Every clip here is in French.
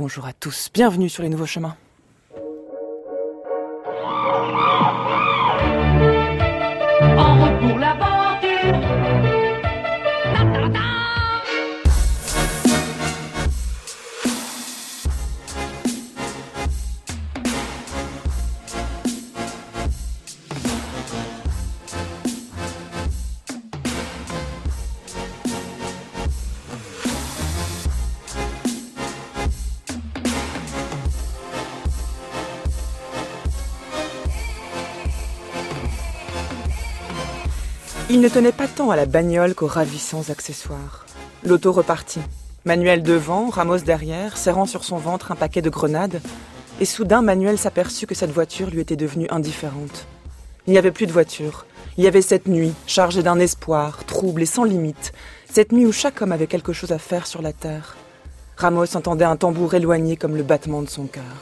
bonjour à tous, bienvenue sur les nouveaux chemins. En route pour l'aventure. Il ne tenait pas tant à la bagnole qu'aux ravissants accessoires. L'auto repartit. Manuel devant, Ramos derrière, serrant sur son ventre un paquet de grenades. Et soudain, Manuel s'aperçut que cette voiture lui était devenue indifférente. Il n'y avait plus de voiture. Il y avait cette nuit, chargée d'un espoir, trouble et sans limite. Cette nuit où chaque homme avait quelque chose à faire sur la terre. Ramos entendait un tambour éloigné comme le battement de son cœur.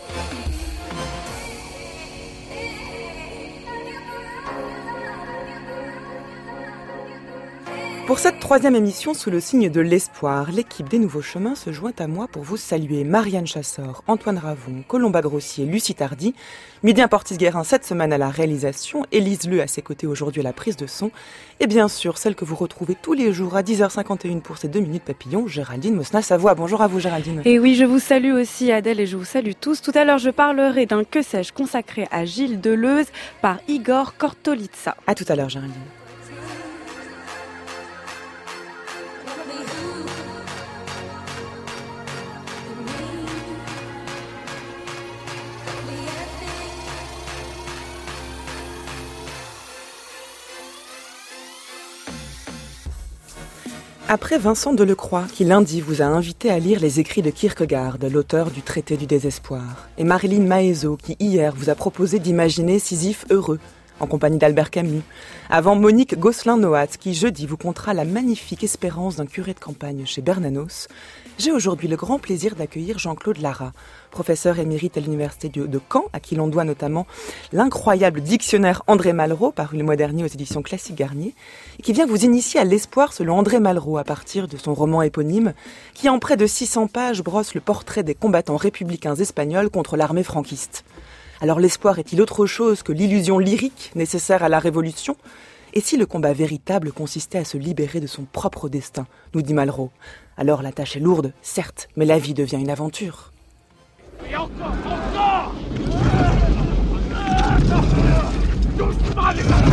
Pour cette 3e émission sous le signe de l'espoir, l'équipe des Nouveaux Chemins se joint à moi pour vous saluer. Marianne Chassor, Antoine Ravon, Colomba Grossier, Lucie Tardy, Mydien Portis-Guérin cette semaine à la réalisation, Élise Leu à ses côtés aujourd'hui à la prise de son, et bien sûr celle que vous retrouvez tous les jours à 10h51 pour ces 2 minutes papillons, Géraldine Mosna-Savoie. Bonjour à vous Géraldine. Et oui, je vous salue aussi Adèle et je vous salue tous. Tout à l'heure je parlerai d'un que sais-je consacré à Gilles Deleuze par Igor Kortolitsa. À tout à l'heure Géraldine. Après Vincent Delecroix, qui lundi vous a invité à lire les écrits de Kierkegaard, l'auteur du Traité du désespoir, et Marilyn Maezot, qui hier vous a proposé d'imaginer Sisyphe heureux, en compagnie d'Albert Camus, avant Monique Gosselin-Nohat, qui jeudi vous contera la magnifique espérance d'un curé de campagne chez Bernanos, j'ai aujourd'hui le grand plaisir d'accueillir Jean-Claude Lara, professeur émérite à l'université de Caen, à qui l'on doit notamment l'incroyable dictionnaire André Malraux, paru le mois dernier aux éditions Classique Garnier, et qui vient vous initier à l'espoir selon André Malraux à partir de son roman éponyme, qui en près de 600 pages brosse le portrait des combattants républicains espagnols contre l'armée franquiste. Alors l'espoir est-il autre chose que l'illusion lyrique nécessaire à la révolution ? Et si le combat véritable consistait à se libérer de son propre destin, nous dit Malraux, alors la tâche est lourde, certes, mais la vie devient une aventure. Et encore. Doucement, les gars.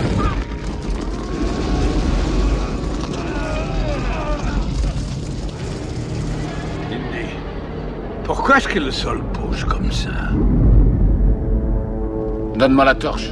Indy, pourquoi est-ce que le sol bouge comme ça? Donne-moi la torche.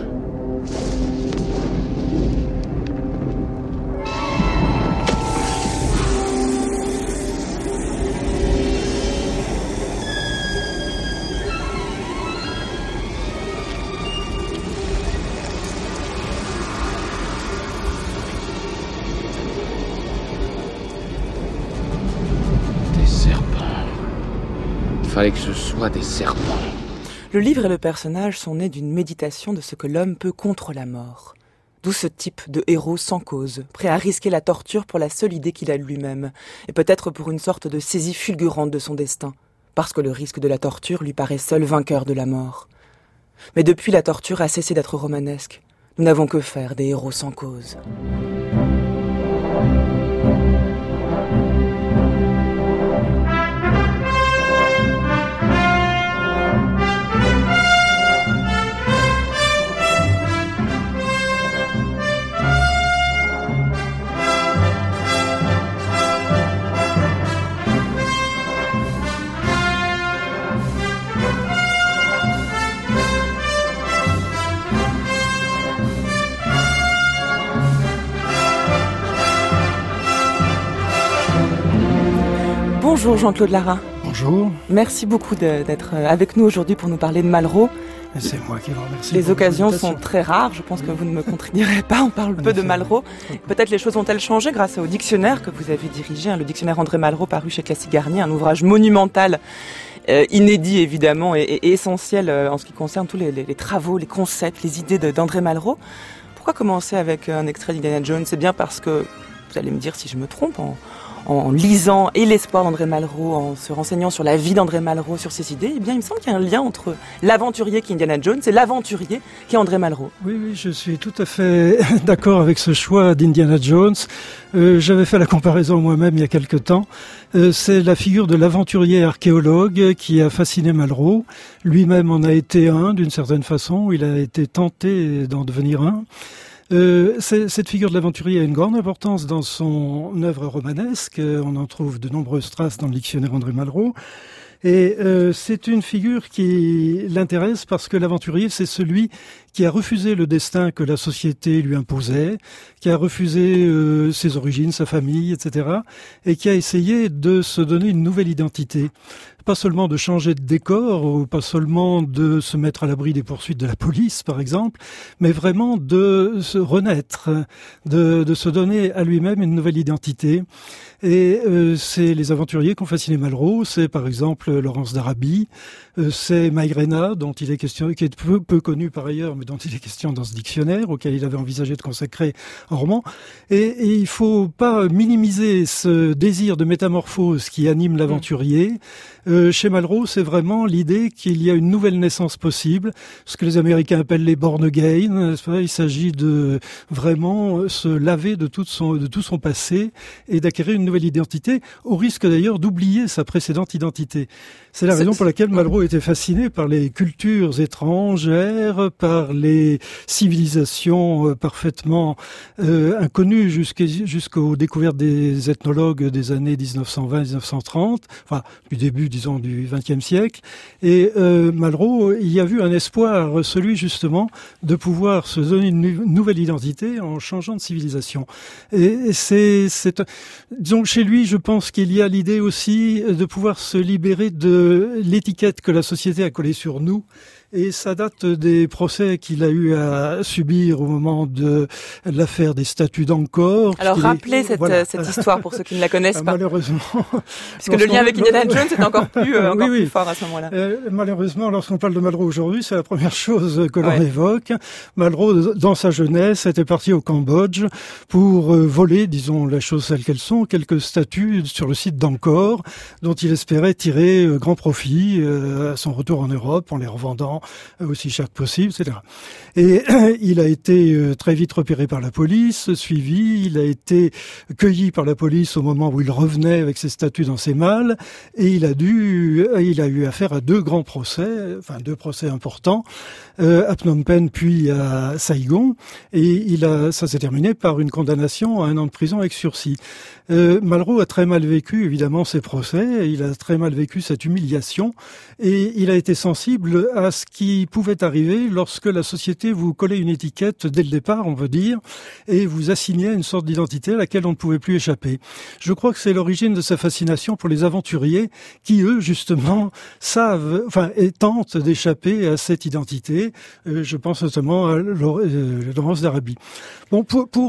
Des serpents. Il fallait que ce soit des serpents. Le livre et le personnage sont nés d'une méditation de ce que l'homme peut contre la mort. D'où ce type de héros sans cause, prêt à risquer la torture pour la seule idée qu'il a de lui-même, et peut-être pour une sorte de saisie fulgurante de son destin, parce que le risque de la torture lui paraît seul vainqueur de la mort. Mais depuis, la torture a cessé d'être romanesque. Nous n'avons que faire des héros sans cause. Bonjour Jean-Claude Lara. Bonjour. Merci beaucoup d'être avec nous aujourd'hui pour nous parler de Malraux. C'est moi qui vous remercie. Les occasions sont très rares, je pense que vous ne me contredirez pas, on parle peu de Malraux. Peut-être les choses ont-elles changé grâce au dictionnaire que vous avez dirigé, le dictionnaire André Malraux paru chez Classique Garnier, un ouvrage monumental, inédit évidemment et essentiel en ce qui concerne tous les travaux, les concepts, les idées d'André Malraux. Pourquoi commencer avec un extrait d'Indiana Jones ? C'est bien parce que, vous allez me dire si je me trompe, en lisant et l'espoir d'André Malraux, en se renseignant sur la vie d'André Malraux, sur ses idées, eh bien, il me semble qu'il y a un lien entre l'aventurier qui est Indiana Jones et l'aventurier qui est André Malraux. Oui, je suis tout à fait d'accord avec ce choix d'Indiana Jones. J'avais fait la comparaison moi-même il y a quelque temps. C'est la figure de l'aventurier archéologue qui a fasciné Malraux. Lui-même en a été un, d'une certaine façon. Il a été tenté d'en devenir un. Cette figure de l'aventurier a une grande importance dans son œuvre romanesque. On en trouve de nombreuses traces dans le dictionnaire André Malraux. Et c'est une figure qui l'intéresse parce que l'aventurier, c'est celui qui a refusé le destin que la société lui imposait, qui a refusé ses origines, sa famille, etc., et qui a essayé de se donner une nouvelle identité. Pas seulement de changer de décor, ou pas seulement de se mettre à l'abri des poursuites de la police, par exemple, mais vraiment de se renaître, de se donner à lui-même une nouvelle identité. Et c'est les aventuriers qui ont fasciné Malraux, c'est par exemple Laurence d'Arabie, c'est Maïrena, dont il est question, qui est peu connu par ailleurs, mais dont il est question dans ce dictionnaire, auquel il avait envisagé de consacrer un roman. Et il faut pas minimiser ce désir de métamorphose qui anime l'aventurier. Chez Malraux, c'est vraiment l'idée qu'il y a une nouvelle naissance possible, ce que les Américains appellent les born again. Il s'agit de vraiment se laver de tout son passé et d'acquérir une nouvelle identité, au risque d'ailleurs d'oublier sa précédente identité. C'est la raison pour laquelle Malraux était fasciné par les cultures étrangères, par les civilisations parfaitement inconnues jusqu'aux découvertes des ethnologues des années 1920-1930, enfin du début, disons, du XXe siècle. Et Malraux y a vu un espoir, celui justement de pouvoir se donner une nouvelle identité en changeant de civilisation. Et disons, chez lui, je pense qu'il y a l'idée aussi de pouvoir se libérer de l'étiquette que la société a collée sur nous. Et ça date des procès qu'il a eu à subir au moment de l'affaire des statues d'Angkor. Alors rappelez cette histoire pour ceux qui ne la connaissent pas. Malheureusement. Puisque le lien avec Indiana Jones est encore plus fort à ce moment-là. Malheureusement, lorsqu'on parle de Malraux aujourd'hui, c'est la première chose que l'on évoque. Malraux, dans sa jeunesse, était parti au Cambodge pour voler, disons la chose telles qu'elles sont, quelques statues sur le site d'Angkor, dont il espérait tirer grand profit à son retour en Europe en les revendant aussi cher que possible, etc. Et il a été très vite repéré par la police, suivi, il a été cueilli par la police au moment où il revenait avec ses statues dans ses malles, et il a eu affaire à deux grands procès, enfin deux procès importants, à Phnom Penh puis à Saigon, et ça s'est terminé par une condamnation à 1 an de prison avec sursis. Malraux a très mal vécu évidemment ces procès, il a très mal vécu cette humiliation, et il a été sensible à ce qui pouvait arriver lorsque la société vous collait une étiquette dès le départ, on veut dire, et vous assignait une sorte d'identité à laquelle on ne pouvait plus échapper. Je crois que c'est l'origine de sa fascination pour les aventuriers qui, eux, justement, tentent d'échapper à cette identité. Je pense notamment à Laurence d'Arabie. Bon,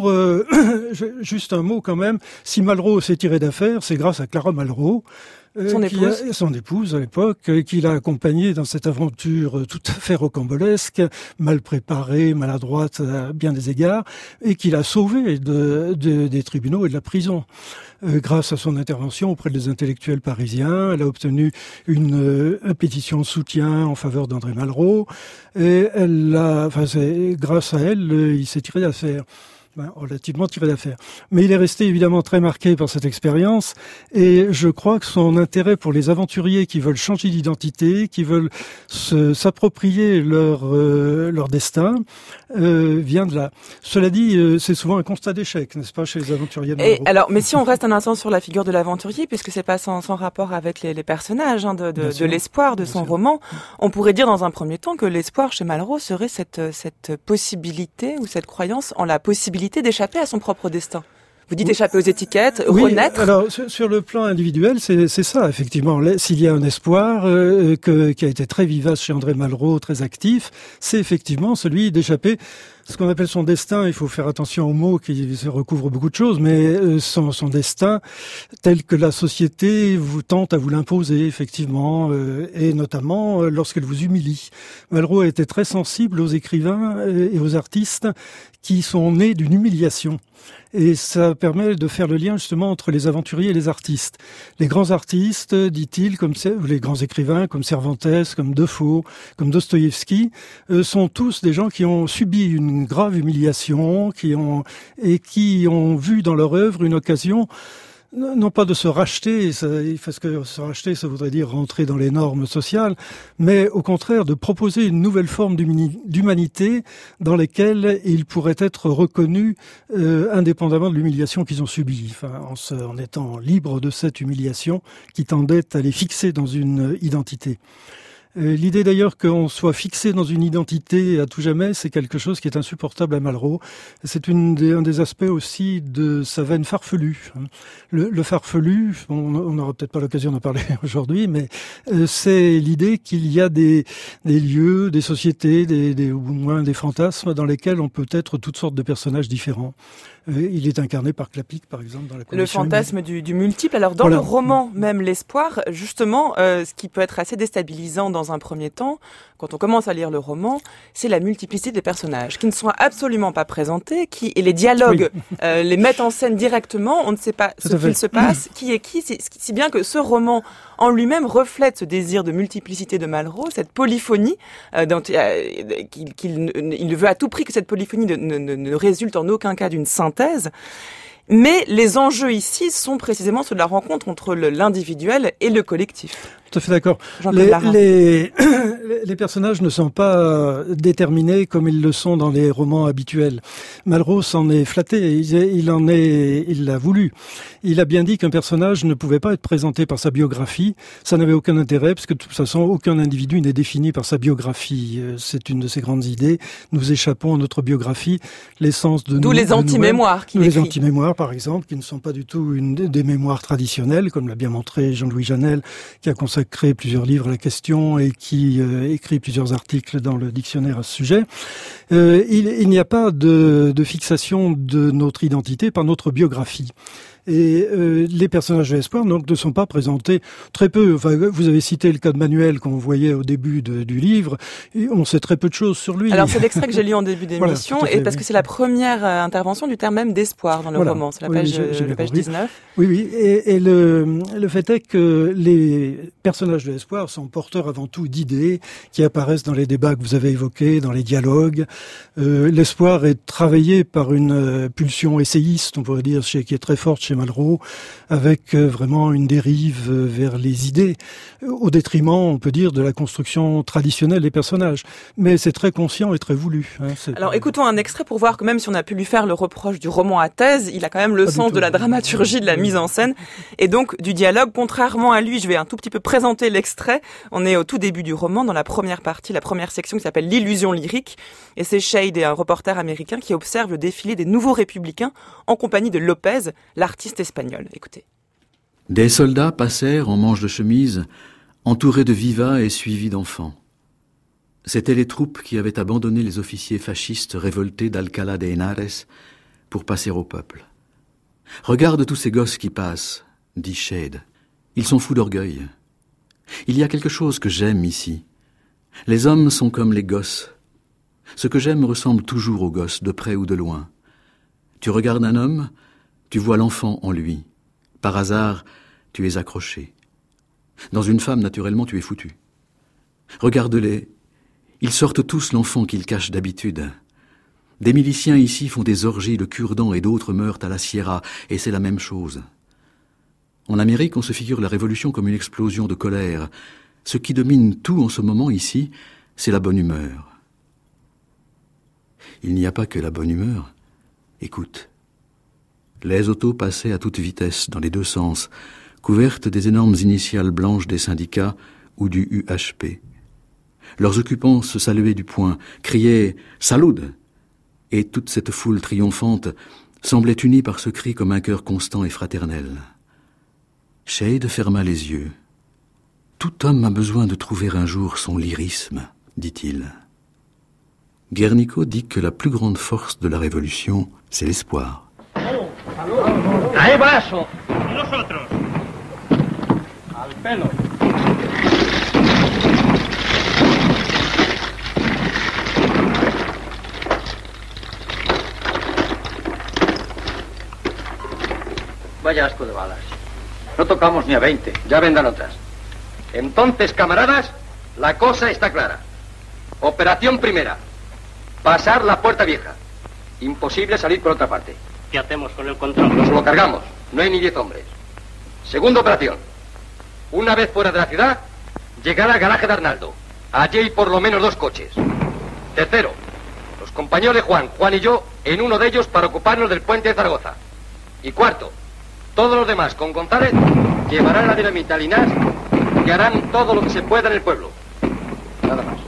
juste un mot quand même, si Malraux s'est tiré d'affaire, c'est grâce à Clara Malraux, son épouse à l'époque, qui l'a accompagné dans cette aventure tout à fait rocambolesque, mal préparée, maladroite à bien des égards, et qui l'a sauvé des tribunaux et de la prison. Grâce à son intervention auprès des intellectuels parisiens, elle a obtenu une pétition de soutien en faveur d'André Malraux, et grâce à elle, il s'est tiré d'affaire. Relativement tiré d'affaire. Mais il est resté évidemment très marqué par cette expérience, et je crois que son intérêt pour les aventuriers qui veulent changer d'identité, qui veulent s'approprier leur destin, vient de là. Cela dit, c'est souvent un constat d'échec, n'est-ce pas, chez les aventuriers de Malraux. Mais si on reste un instant sur la figure de l'aventurier, puisque c'est pas sans rapport avec les personnages de l'espoir de son roman, on pourrait dire dans un premier temps que l'espoir chez Malraux serait cette possibilité ou cette croyance en la possibilité d'échapper à son propre destin. Vous dites échapper aux étiquettes, renaître. Alors sur le plan individuel, c'est ça effectivement. S'il y a un espoir qui a été très vivace chez André Malraux, très actif, c'est effectivement celui d'échapper Ce qu'on appelle son destin, il faut faire attention aux mots qui recouvrent beaucoup de choses, mais son destin, tel que la société vous tente à vous l'imposer, effectivement, et notamment lorsqu'elle vous humilie. Malraux a été très sensible aux écrivains et aux artistes qui sont nés d'une humiliation. Et ça permet de faire le lien justement entre les aventuriers et les artistes. Les grands artistes, dit-il, comme les grands écrivains, comme Cervantes, comme Defoe, comme Dostoïevski, sont tous des gens qui ont subi une grave humiliation, qui ont vu dans leur œuvre une occasion non pas de se racheter, parce que se racheter, ça voudrait dire rentrer dans les normes sociales, mais au contraire de proposer une nouvelle forme d'humanité dans laquelle ils pourraient être reconnus indépendamment de l'humiliation qu'ils ont subie, en étant libres de cette humiliation qui tendait à les fixer dans une identité. L'idée d'ailleurs qu'on soit fixé dans une identité à tout jamais, c'est quelque chose qui est insupportable à Malraux. C'est un des aspects aussi de sa veine farfelue. Le farfelu, on n'aura peut-être pas l'occasion d'en parler aujourd'hui, mais c'est l'idée qu'il y a des lieux, des sociétés, ou moins des fantasmes dans lesquels on peut être toutes sortes de personnages différents. Il est incarné par Clapic, par exemple, dans la Condition humaine. Le fantasme du multiple. Alors, dans le roman, même l'espoir, justement, ce qui peut être assez déstabilisant dans un premier temps, quand on commence à lire le roman, c'est la multiplicité des personnages, qui ne sont absolument pas présentés, et les dialogues les mettent en scène directement, on ne sait pas ce qu'il se passe, qui est qui, si bien que ce roman, en lui-même, reflète ce désir de multiplicité de Malraux, cette polyphonie, il veut à tout prix que cette polyphonie ne résulte en aucun cas d'une synthèse. Mais les enjeux ici sont précisément ceux de la rencontre entre l'individuel et le collectif. Tout à fait d'accord. Les personnages ne sont pas déterminés comme ils le sont dans les romans habituels. Malraux s'en est flatté, il l'a voulu. Il a bien dit qu'un personnage ne pouvait pas être présenté par sa biographie. Ça n'avait aucun intérêt, parce que de toute façon, aucun individu n'est défini par sa biographie. C'est une de ses grandes idées. Nous échappons à notre biographie, l'essence de nous. D'où les anti-mémoires qu'il écrit. Les anti-mémoires, par exemple, qui ne sont pas du tout des mémoires traditionnelles, comme l'a bien montré Jean-Louis Janel, qui a consacré plusieurs livres à la question et qui écrit plusieurs articles dans le dictionnaire à ce sujet. Il n'y a pas de fixation de notre identité par notre biographie. Et les personnages de l'espoir donc ne sont pas présentés très peu. Enfin, vous avez cité le cas de Manuel qu'on voyait au début du livre. Et on sait très peu de choses sur lui. Alors c'est l'extrait que j'ai lu en début d'émission, voilà, parce que c'est la première intervention du terme même d'espoir dans le roman. C'est la page 19. Oui. Et le fait est que les personnages de l'espoir sont porteurs avant tout d'idées qui apparaissent dans les débats que vous avez évoqués, dans les dialogues. L'espoir est travaillé par une pulsion essayiste, on pourrait dire, qui est très forte chez Malraux, avec vraiment une dérive vers les idées, au détriment, on peut dire, de la construction traditionnelle des personnages. Mais c'est très conscient et très voulu. Alors écoutons un extrait pour voir que même si on a pu lui faire le reproche du roman à thèse, il a quand même le sens de la dramaturgie, de la mise en scène, et donc du dialogue. Contrairement à lui, je vais un tout petit peu présenter l'extrait. On est au tout début du roman, dans la première partie, la première section qui s'appelle l'illusion lyrique, et c'est Shade, un reporter américain, qui observe le défilé des nouveaux républicains en compagnie de Lopez, l'artiste espagnol. Écoutez. Des soldats passèrent en manches de chemise, entourés de vivas et suivis d'enfants. C'étaient les troupes qui avaient abandonné les officiers fascistes révoltés d'Alcalá de Henares pour passer au peuple. « Regarde tous ces gosses qui passent, » dit Shade. « Ils sont fous d'orgueil. Il y a quelque chose que j'aime ici. Les hommes sont comme les gosses. Ce que j'aime ressemble toujours aux gosses, de près ou de loin. Tu regardes un homme, tu vois l'enfant en lui. Par hasard, tu es accroché. Dans une femme, naturellement, tu es foutu. Regarde-les. Ils sortent tous l'enfant qu'ils cachent d'habitude. Des miliciens ici font des orgies de cure-dents et d'autres meurent à la Sierra, et c'est la même chose. En Amérique, on se figure la révolution comme une explosion de colère. Ce qui domine tout en ce moment ici, c'est la bonne humeur. Il n'y a pas que la bonne humeur. Écoute. Les autos passaient à toute vitesse, dans les deux sens, couvertes des énormes initiales blanches des syndicats ou du UHP. Leurs occupants se saluaient du poing, criaient « Salud !» et toute cette foule triomphante semblait unie par ce cri comme un cœur constant et fraternel. Shade ferma les yeux. « Tout homme a besoin de trouver un jour son lyrisme, dit-il. » Guernico dit que la plus grande force de la révolution, c'est l'espoir. ¡Ahí brazo! ¡Nosotros! ¡Al pelo! Vaya asco de balas. No tocamos ni a 20, ya vendrán otras. Entonces, camaradas, la cosa está clara. Operación primera. Pasar la puerta vieja. Imposible salir por otra parte. ¿Qué hacemos con el control? Nos lo cargamos. No hay ni 10 hombres. Segunda operación. Una vez fuera de la ciudad, llegar al garaje de Arnaldo. Allí hay por lo menos 2 coches. Tercero, los compañeros de Juan y yo, en uno de ellos para ocuparnos del puente de Zaragoza. Y cuarto, todos los demás con González llevarán la dinamita a Linares y harán todo lo que se pueda en el pueblo. Nada más.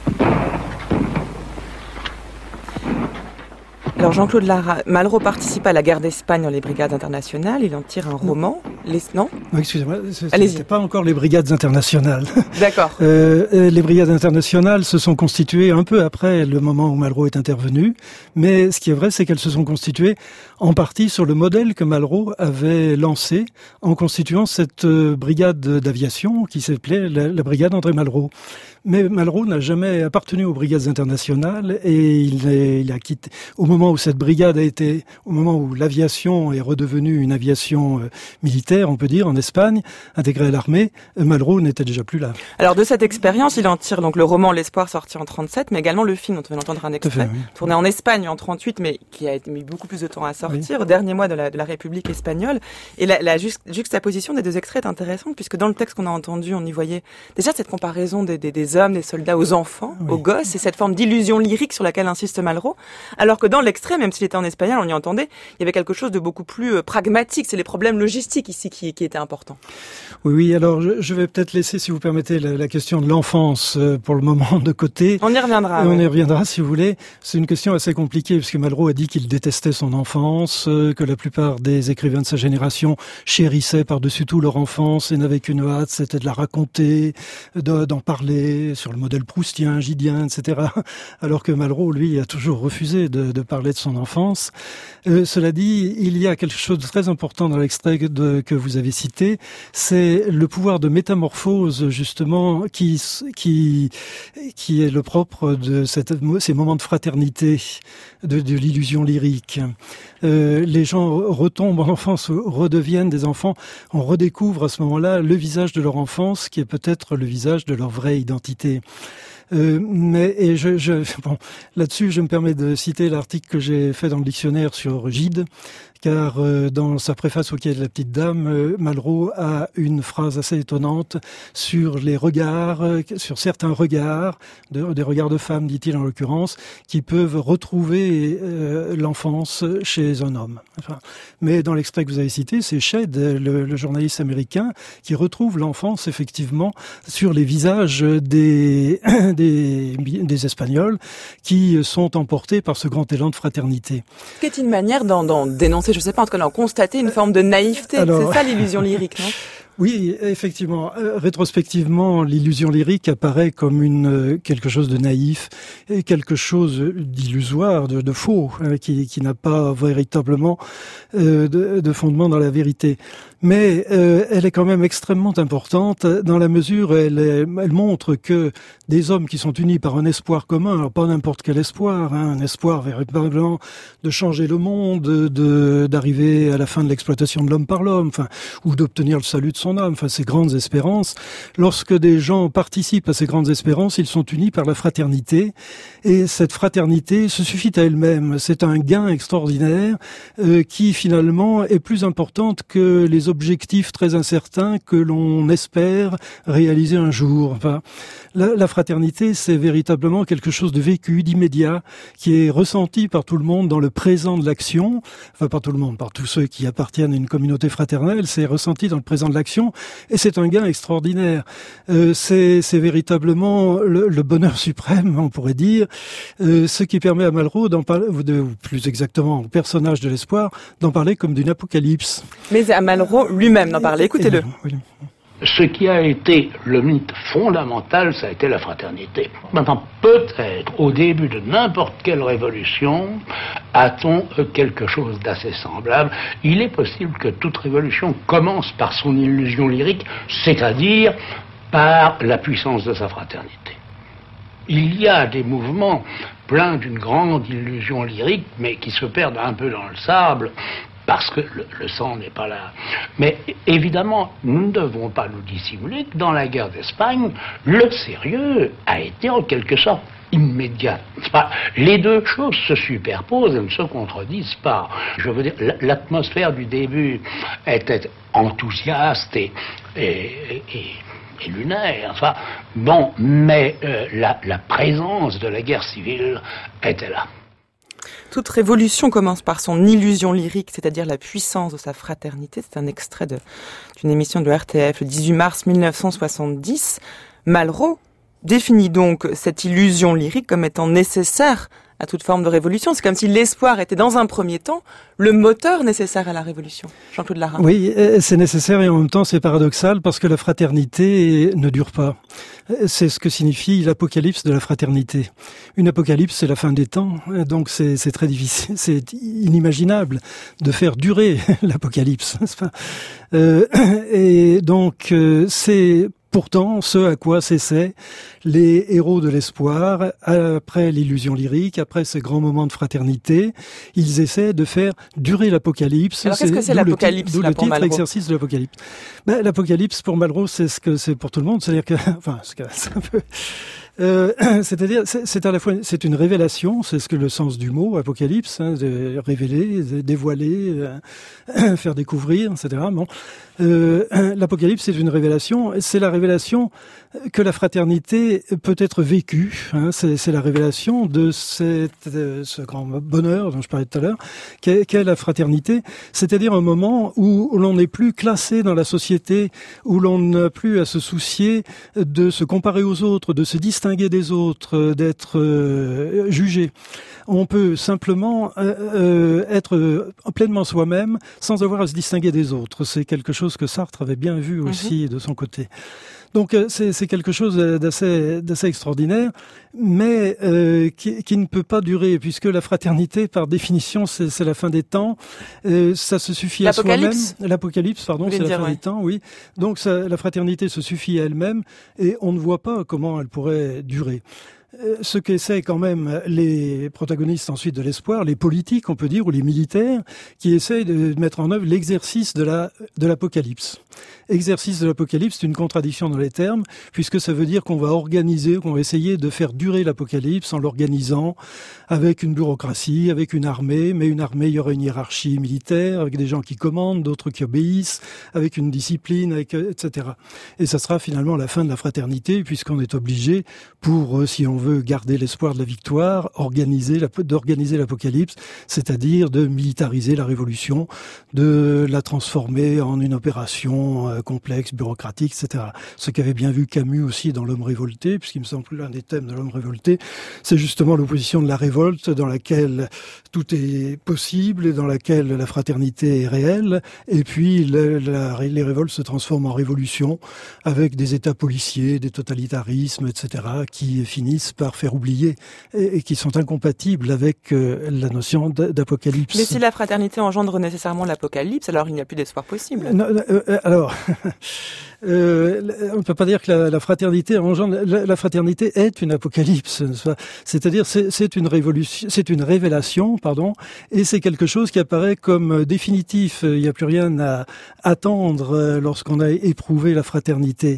Alors Jean-Claude Lara, Malraux participe à la guerre d'Espagne dans les brigades internationales, il en tire un roman. Non, excusez-moi, c'était pas encore les brigades internationales. D'accord. Les brigades internationales se sont constituées un peu après le moment où Malraux est intervenu, mais ce qui est vrai, c'est qu'elles se sont constituées en partie sur le modèle que Malraux avait lancé en constituant cette brigade d'aviation qui s'appelait la brigade André Malraux. Mais Malraux n'a jamais appartenu aux brigades internationales et il a quitté au moment où l'aviation est redevenue une aviation militaire, on peut dire, en Espagne, intégrée à l'armée, Malraux n'était déjà plus là. Alors de cette expérience, il en tire donc le roman L'Espoir sorti en 37, mais également le film dont on vient d'entendre un extrait, tourné en Espagne en 38, mais qui a mis beaucoup plus de temps à sortir, au dernier mois de la République espagnole. Et la juxtaposition des deux extraits est intéressante, puisque dans le texte qu'on a entendu, on y voyait déjà cette comparaison des hommes, des soldats aux enfants, aux gosses, et cette forme d'illusion lyrique sur laquelle insiste Malraux, alors que dans l'extrait, même s'il était en espagnol, on y entendait, il y avait quelque chose de beaucoup plus pragmatique, c'est les problèmes logistiques ici qui étaient importants. Oui, alors je vais peut-être laisser, si vous permettez, la question de l'enfance pour le moment de côté. On y reviendra. On y reviendra, si vous voulez. C'est une question assez compliquée, puisque Malraux a dit qu'il détestait son enfance, que la plupart des écrivains de sa génération chérissaient par-dessus tout leur enfance et n'avaient qu'une hâte, c'était de la raconter, d'en parler, sur le modèle proustien, gidien, etc. Alors que Malraux, lui, a toujours refusé de parler de son enfance. Cela dit, il y a quelque chose de très important dans l'extrait que vous avez cité, c'est le pouvoir de métamorphose, justement, qui est le propre de ces moments de fraternité, de l'illusion lyrique. Les gens retombent en enfance, redeviennent des enfants, on redécouvre à ce moment-là le visage de leur enfance, qui est peut-être le visage de leur vraie identité. Là-dessus, je me permets de citer l'article que j'ai fait dans le dictionnaire sur Gide, car dans sa préface au Quai de la Petite Dame, Malraux a une phrase assez étonnante sur les regards, sur certains regards, des regards de femmes, dit-il en l'occurrence, qui peuvent retrouver l'enfance chez un homme. Enfin, mais dans l'extrait que vous avez cité, c'est Shedd, le journaliste américain, qui retrouve l'enfance effectivement sur les visages des Espagnols qui sont emportés par ce grand élan de fraternité. Ce qui est une manière d'en dénoncer, je sais pas, en tout cas d'en constater une forme de naïveté. C'est ça l'illusion lyrique, non ? Oui, effectivement. Rétrospectivement, l'illusion lyrique apparaît comme quelque chose de naïf et quelque chose d'illusoire, de faux, qui n'a pas véritablement de fondement dans la vérité. Mais elle est quand même extrêmement importante dans la mesure où elle montre que des hommes qui sont unis par un espoir commun, alors pas n'importe quel espoir, un espoir véritablement de changer le monde, d'arriver à la fin de l'exploitation de l'homme par l'homme, ou d'obtenir le salut de son âme, ces grandes espérances. Lorsque des gens participent à ces grandes espérances, ils sont unis par la fraternité, et cette fraternité se suffit à elle-même. C'est un gain extraordinaire qui finalement est plus importante que les objectifs très incertains que l'on espère réaliser un jour. La fraternité, c'est véritablement quelque chose de vécu, d'immédiat, qui est ressenti par tout le monde dans le présent de l'action. Enfin, pas tout le monde, par tous ceux qui appartiennent à une communauté fraternelle, c'est ressenti dans le présent de l'action, et c'est un gain extraordinaire. C'est véritablement le bonheur suprême, on pourrait dire, ce qui permet à Malraux d'en parler, ou plus exactement au personnage de l'espoir, d'en parler comme d'une apocalypse. Mais à Malraux lui-même d'en parler, écoutez-le. Oui. ce qui a été le mythe fondamental, ça a été la fraternité. Maintenant, peut-être, au début de n'importe quelle révolution, a-t-on quelque chose d'assez semblable. Il est possible que toute révolution commence par son illusion lyrique, c'est-à-dire par la puissance de sa fraternité. Il y a des mouvements pleins d'une grande illusion lyrique, mais qui se perdent un peu dans le sable, parce que le sang n'est pas là. Mais évidemment, nous ne devons pas nous dissimuler que dans la guerre d'Espagne, le sérieux a été en quelque sorte immédiat. Les deux choses se superposent et ne se contredisent pas. Je veux dire, l'atmosphère du début était enthousiaste et lunaire. Enfin, bon, mais la présence de la guerre civile était là. Toute révolution commence par son illusion lyrique, c'est-à-dire la puissance de sa fraternité. C'est un extrait d'une émission de RTF le 18 mars 1970. Malraux définit donc cette illusion lyrique comme étant nécessaire à toute forme de révolution. C'est comme si l'espoir était dans un premier temps le moteur nécessaire à la révolution. Jean-Claude Larain. Oui, c'est nécessaire et en même temps c'est paradoxal parce que la fraternité ne dure pas. C'est ce que signifie l'apocalypse de la fraternité. Une apocalypse, c'est la fin des temps, donc c'est très difficile, c'est inimaginable de faire durer l'apocalypse. Et donc c'est pourtant ce à quoi s'essaient les héros de l'espoir, après l'illusion lyrique, après ces grands moments de fraternité, ils essaient de faire durer l'apocalypse. Alors qu'est-ce que c'est l'apocalypse d'où le titre exercice de l'apocalypse. L'apocalypse pour Malraux, c'est ce que c'est pour tout le monde, c'est-à-dire que, enfin, c'est un peu. C'est-à-dire, c'est à la fois, c'est une révélation, c'est ce que le sens du mot apocalypse, hein, de révéler, de dévoiler, faire découvrir, etc. Bon, l'apocalypse c'est une révélation, c'est la révélation que la fraternité peut être vécue. Hein, c'est la révélation de ce grand bonheur dont je parlais tout à l'heure, qu'est la fraternité, c'est-à-dire un moment où l'on n'est plus classé dans la société, où l'on n'a plus à se soucier de se comparer aux autres, de se distinguer des autres, d'être jugé. On peut simplement être pleinement soi-même sans avoir à se distinguer des autres. C'est quelque chose que Sartre avait bien vu aussi de son côté. Donc c'est quelque chose d'assez extraordinaire, mais qui ne peut pas durer, puisque la fraternité, par définition, c'est la fin des temps. Ça se suffit à soi-même. L'apocalypse, pardon, c'est la fin des temps, oui. Donc la fraternité se suffit à elle-même, et on ne voit pas comment elle pourrait durer. Ce qu'essaient quand même les protagonistes ensuite de l'espoir, les politiques on peut dire, ou les militaires, qui essayent de mettre en œuvre l'exercice de l'apocalypse. Exercice de l'apocalypse, c'est une contradiction dans les termes, puisque ça veut dire qu'on va organiser, qu'on va essayer de faire durer l'apocalypse en l'organisant avec une bureaucratie, avec une armée, mais une armée, il y aura une hiérarchie militaire, avec des gens qui commandent, d'autres qui obéissent, avec une discipline, etc. Et ça sera finalement la fin de la fraternité, puisqu'on est obligé, pour, si on veut garder l'espoir de la victoire, d'organiser l'apocalypse, c'est-à-dire de militariser la révolution, de la transformer en une opération complexe, bureaucratique, etc. Ce qu'avait bien vu Camus aussi dans L'Homme révolté, puisqu'il me semble que l'un des thèmes de L'Homme révolté, c'est justement l'opposition de la révolte, dans laquelle tout est possible et dans laquelle la fraternité est réelle, et puis les révoltes se transforment en révolution avec des états policiers, des totalitarismes, etc., qui finissent par faire oublier et qui sont incompatibles avec la notion d'apocalypse. Mais si la fraternité engendre nécessairement l'apocalypse, alors il n'y a plus d'espoir possible. Alors, on ne peut pas dire que la fraternité engendre. La fraternité est une apocalypse, c'est-à-dire c'est une révolution, c'est une révélation, pardon, et c'est quelque chose qui apparaît comme définitif. Il n'y a plus rien à attendre lorsqu'on a éprouvé la fraternité.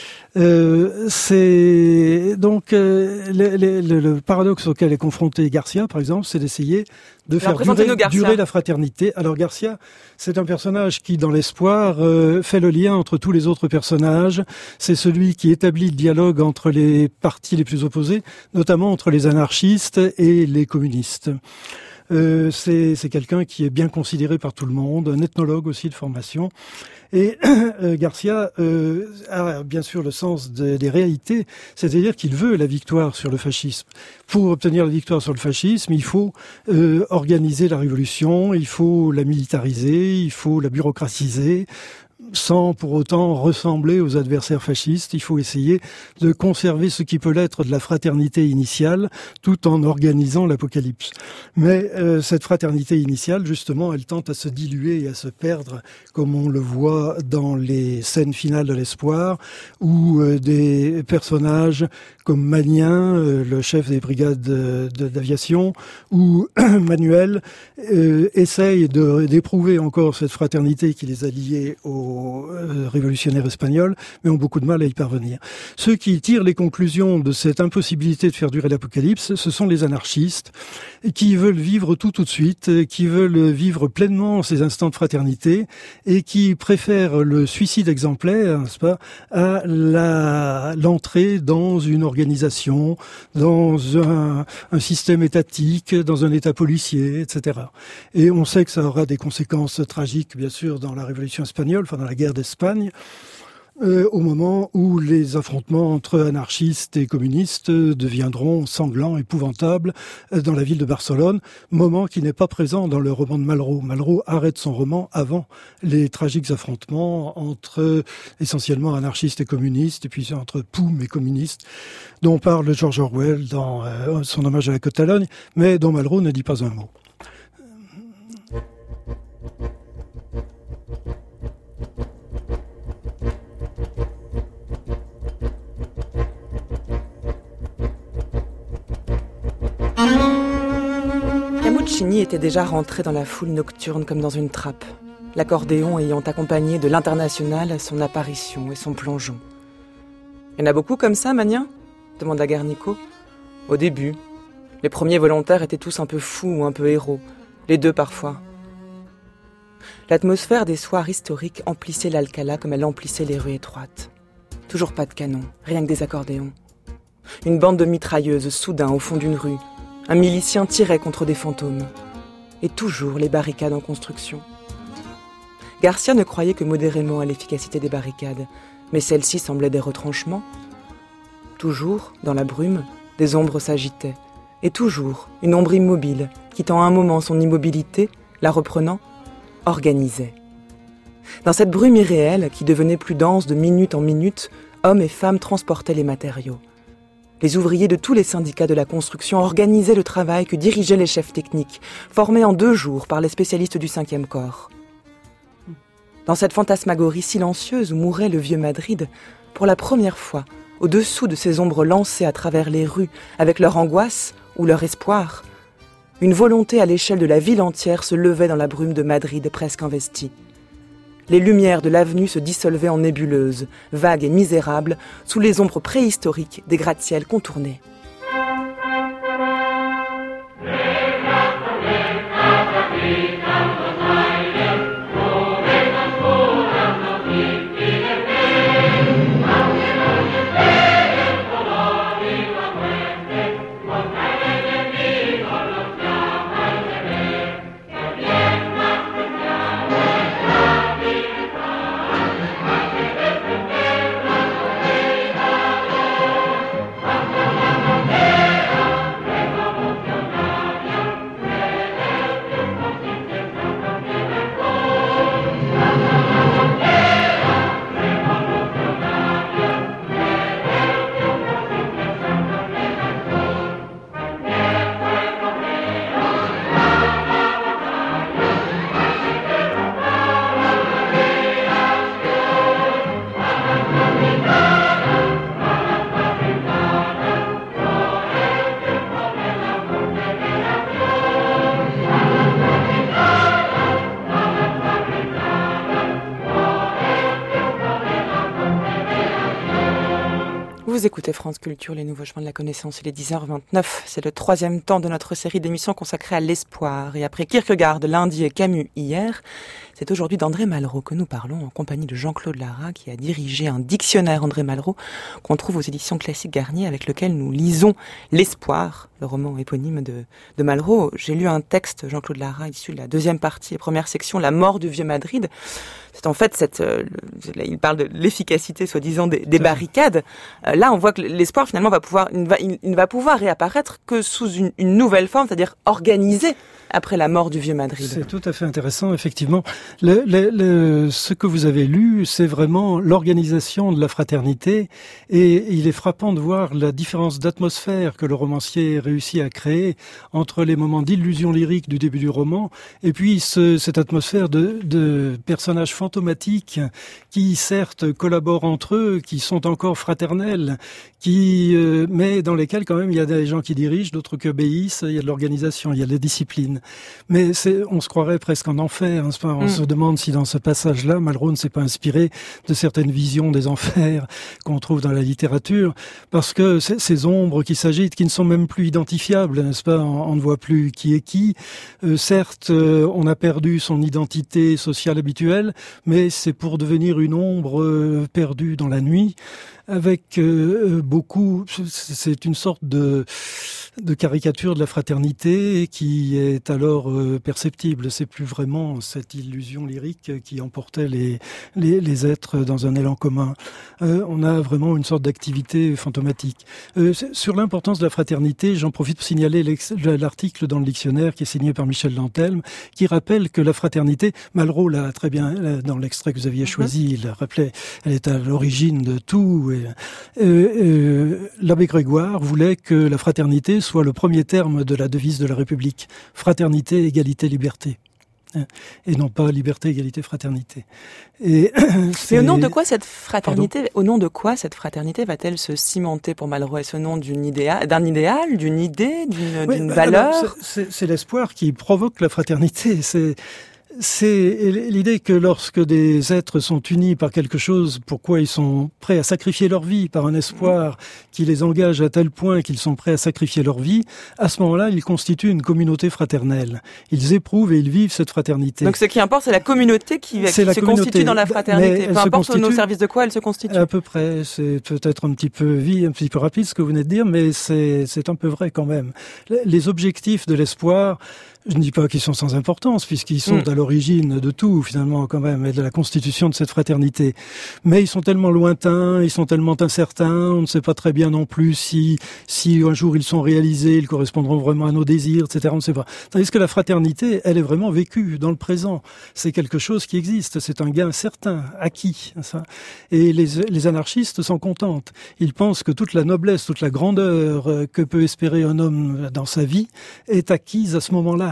C'est donc le paradoxe auquel est confronté Garcia, par exemple, c'est d'essayer de faire durer la fraternité. Alors Garcia, c'est un personnage qui, dans l'espoir, fait le lien entre tous les autres personnages. C'est celui qui établit le dialogue entre les partis les plus opposés, notamment entre les anarchistes et les communistes. C'est quelqu'un qui est bien considéré par tout le monde, un ethnologue aussi de formation. Et Garcia a bien sûr le sens des réalités, c'est-à-dire qu'il veut la victoire sur le fascisme. Pour obtenir la victoire sur le fascisme, il faut organiser la révolution, il faut la militariser, il faut la bureaucratiser. sans pour autant ressembler aux adversaires fascistes. Il faut essayer de conserver ce qui peut l'être de la fraternité initiale, tout en organisant l'apocalypse. Mais cette fraternité initiale, justement, elle tente à se diluer et à se perdre, comme on le voit dans les scènes finales de l'Espoir, où des personnages comme Magnien, le chef des brigades d'aviation, ou Manuel, essayent d'éprouver encore cette fraternité qui les a liés aux révolutionnaires espagnols, mais ont beaucoup de mal à y parvenir. Ceux qui tirent les conclusions de cette impossibilité de faire durer l'apocalypse, ce sont les anarchistes, qui veulent vivre tout de suite, qui veulent vivre pleinement ces instants de fraternité, et qui préfèrent le suicide exemplaire, n'est-ce pas, à l'entrée dans une organisation, dans un système étatique, dans un état policier, etc. Et on sait que ça aura des conséquences tragiques, bien sûr, dans la Révolution espagnole, enfin dans la guerre d'Espagne, au moment où les affrontements entre anarchistes et communistes deviendront sanglants, épouvantables dans la ville de Barcelone, moment qui n'est pas présent dans le roman de Malraux. Malraux arrête son roman avant les tragiques affrontements entre essentiellement anarchistes et communistes, et puis entre Poum et communistes, dont parle George Orwell dans son hommage à la Catalogne, mais dont Malraux ne dit pas un mot. Camuccini était déjà rentré dans la foule nocturne comme dans une trappe, l'accordéon ayant accompagné de l'Internationale son apparition et son plongeon. « Il y en a beaucoup comme ça, Magnien ?» demanda Garnico. « Au début. Les premiers volontaires étaient tous un peu fous ou un peu héros, les deux parfois. » L'atmosphère des soirs historiques emplissait l'Alcala comme elle emplissait les rues étroites. Toujours pas de canon, rien que des accordéons. Une bande de mitrailleuses soudain au fond d'une rue. Un milicien tirait contre des fantômes. Et toujours les barricades en construction. Garcia ne croyait que modérément à l'efficacité des barricades, mais celles-ci semblaient des retranchements. Toujours, dans la brume, des ombres s'agitaient. Et toujours, une ombre immobile, quittant un moment son immobilité, la reprenant, organisait. Dans cette brume irréelle, qui devenait plus dense de minute en minute, hommes et femmes transportaient les matériaux. Les ouvriers de tous les syndicats de la construction organisaient le travail que dirigeaient les chefs techniques, formés en 2 jours par les spécialistes du 5e corps. Dans cette fantasmagorie silencieuse où mourait le vieux Madrid, pour la première fois, au-dessous de ces ombres lancées à travers les rues, avec leur angoisse ou leur espoir, une volonté à l'échelle de la ville entière se levait dans la brume de Madrid presque investie. Les lumières de l'avenue se dissolvaient en nébuleuses, vagues et misérables, sous les ombres préhistoriques des gratte-ciels contournés. Vous écoutez France Culture, les nouveaux chemins de la connaissance, il est 10h29. C'est le 3e temps de notre série d'émissions consacrée à l'espoir. Et après Kierkegaard lundi et Camus hier, c'est aujourd'hui d'André Malraux que nous parlons en compagnie de Jean-Claude Lara qui a dirigé un dictionnaire André Malraux qu'on trouve aux éditions Classiques Garnier avec lequel nous lisons L'espoir, le roman éponyme de Malraux. J'ai lu un texte, Jean-Claude Lara, issu de la 2e partie, première section, La mort du vieux Madrid. C'est en fait il parle de l'efficacité soi-disant des barricades. Là, on voit que l'espoir finalement il ne va pouvoir réapparaître que sous une nouvelle forme, c'est-à-dire organisé après la mort du vieux Madrid. C'est tout à fait intéressant, effectivement. Ce que vous avez lu, c'est vraiment l'organisation de la fraternité, et il est frappant de voir la différence d'atmosphère que le romancier réussit à créer entre les moments d'illusion lyrique du début du roman et puis cette atmosphère de personnages fantomatiques qui certes collaborent entre eux, qui sont encore fraternels, mais dans lesquels quand même il y a des gens qui dirigent, d'autres qui obéissent, il y a de l'organisation, il y a de la discipline. Mais on se croirait presque en enfer. On se demande si dans ce passage-là, Malraux ne s'est pas inspiré de certaines visions des enfers qu'on trouve dans la littérature, parce que ces ombres qui s'agitent, qui ne sont même plus identifiables, n'est-ce pas ? On ne voit plus qui est qui. Certes, on a perdu son identité sociale habituelle, mais c'est pour devenir une ombre perdue dans la nuit, avec beaucoup... C'est une sorte de caricature de la fraternité qui est alors perceptible. C'est plus vraiment cette illusion lyrique qui emportait les êtres dans un élan commun. On a vraiment une sorte d'activité fantomatique. Sur l'importance de la fraternité, j'en profite pour signaler l'article dans le dictionnaire qui est signé par Michel Lantelme, qui rappelle que la fraternité, Malraux l'a très bien, dans l'extrait que vous aviez choisi, il rappelait, elle est à l'origine de tout. L'abbé Grégoire voulait que la fraternité soit le premier terme de la devise de la République. Fraternité, égalité, liberté. Et non pas liberté, égalité, fraternité. Et au nom de quoi cette fraternité, va-t-elle se cimenter pour Malraux? Est-ce au nom d'un idéal, d'une idée, d'une valeur? C'est l'espoir qui provoque la fraternité. C'est l'idée que lorsque des êtres sont unis par quelque chose, pourquoi ils sont prêts à sacrifier leur vie par un espoir qui les engage à tel point qu'ils sont prêts à sacrifier leur vie, à ce moment-là, ils constituent une communauté fraternelle. Ils éprouvent et ils vivent cette fraternité. Donc ce qui importe, c'est la communauté qui se constitue dans la fraternité. Peu importe au service de quoi elle se constitue. À peu près. C'est peut-être un petit peu rapide ce que vous venez de dire, mais c'est un peu vrai quand même. Les objectifs de l'espoir, je ne dis pas qu'ils sont sans importance, puisqu'ils sont à l'origine de tout, finalement, quand même, et de la constitution de cette fraternité. Mais ils sont tellement lointains, ils sont tellement incertains, on ne sait pas très bien non plus si un jour ils sont réalisés, ils correspondront vraiment à nos désirs, etc. On ne sait pas. Tandis que la fraternité, elle est vraiment vécue dans le présent. C'est quelque chose qui existe, c'est un gain certain, acquis. Ça. Et les anarchistes s'en contentent. Ils pensent que toute la noblesse, toute la grandeur que peut espérer un homme dans sa vie est acquise à ce moment-là.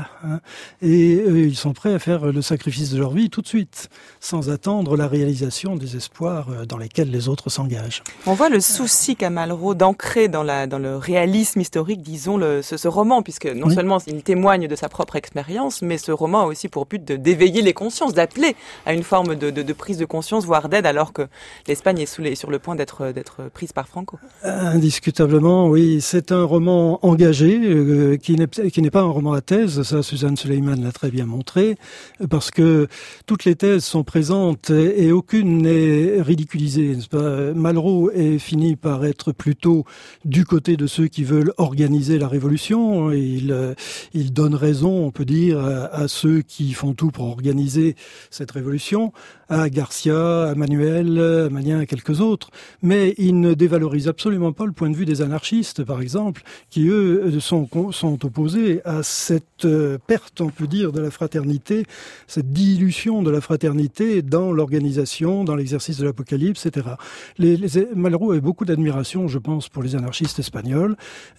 Et ils sont prêts à faire le sacrifice de leur vie tout de suite, sans attendre la réalisation des espoirs dans lesquels les autres s'engagent. On voit le souci qu'a Malraux d'ancrer dans le réalisme historique, disons, ce roman, puisque non seulement il témoigne de sa propre expérience, mais ce roman a aussi pour but d'éveiller les consciences, d'appeler à une forme de prise de conscience, voire d'aide, alors que l'Espagne est sur le point d'être prise par Franco. Indiscutablement, oui. C'est un roman engagé, qui n'est pas un roman à thèse. Ça, Suzanne Suleiman l'a très bien montré, parce que toutes les thèses sont présentes et aucune n'est ridiculisée, n'est-ce pas ? Malraux est fini par être plutôt du côté de ceux qui veulent organiser la révolution. Il donne raison, on peut dire, à ceux qui font tout pour organiser cette révolution, à Garcia, à Manuel, à Malien, à quelques autres. Mais il ne dévalorise absolument pas le point de vue des anarchistes, par exemple, qui, eux, sont opposés à cette perte, on peut dire, de la fraternité, cette dilution de la fraternité dans l'organisation, dans l'exercice de l'apocalypse, etc. Malraux a beaucoup d'admiration, je pense, pour les anarchistes espagnols,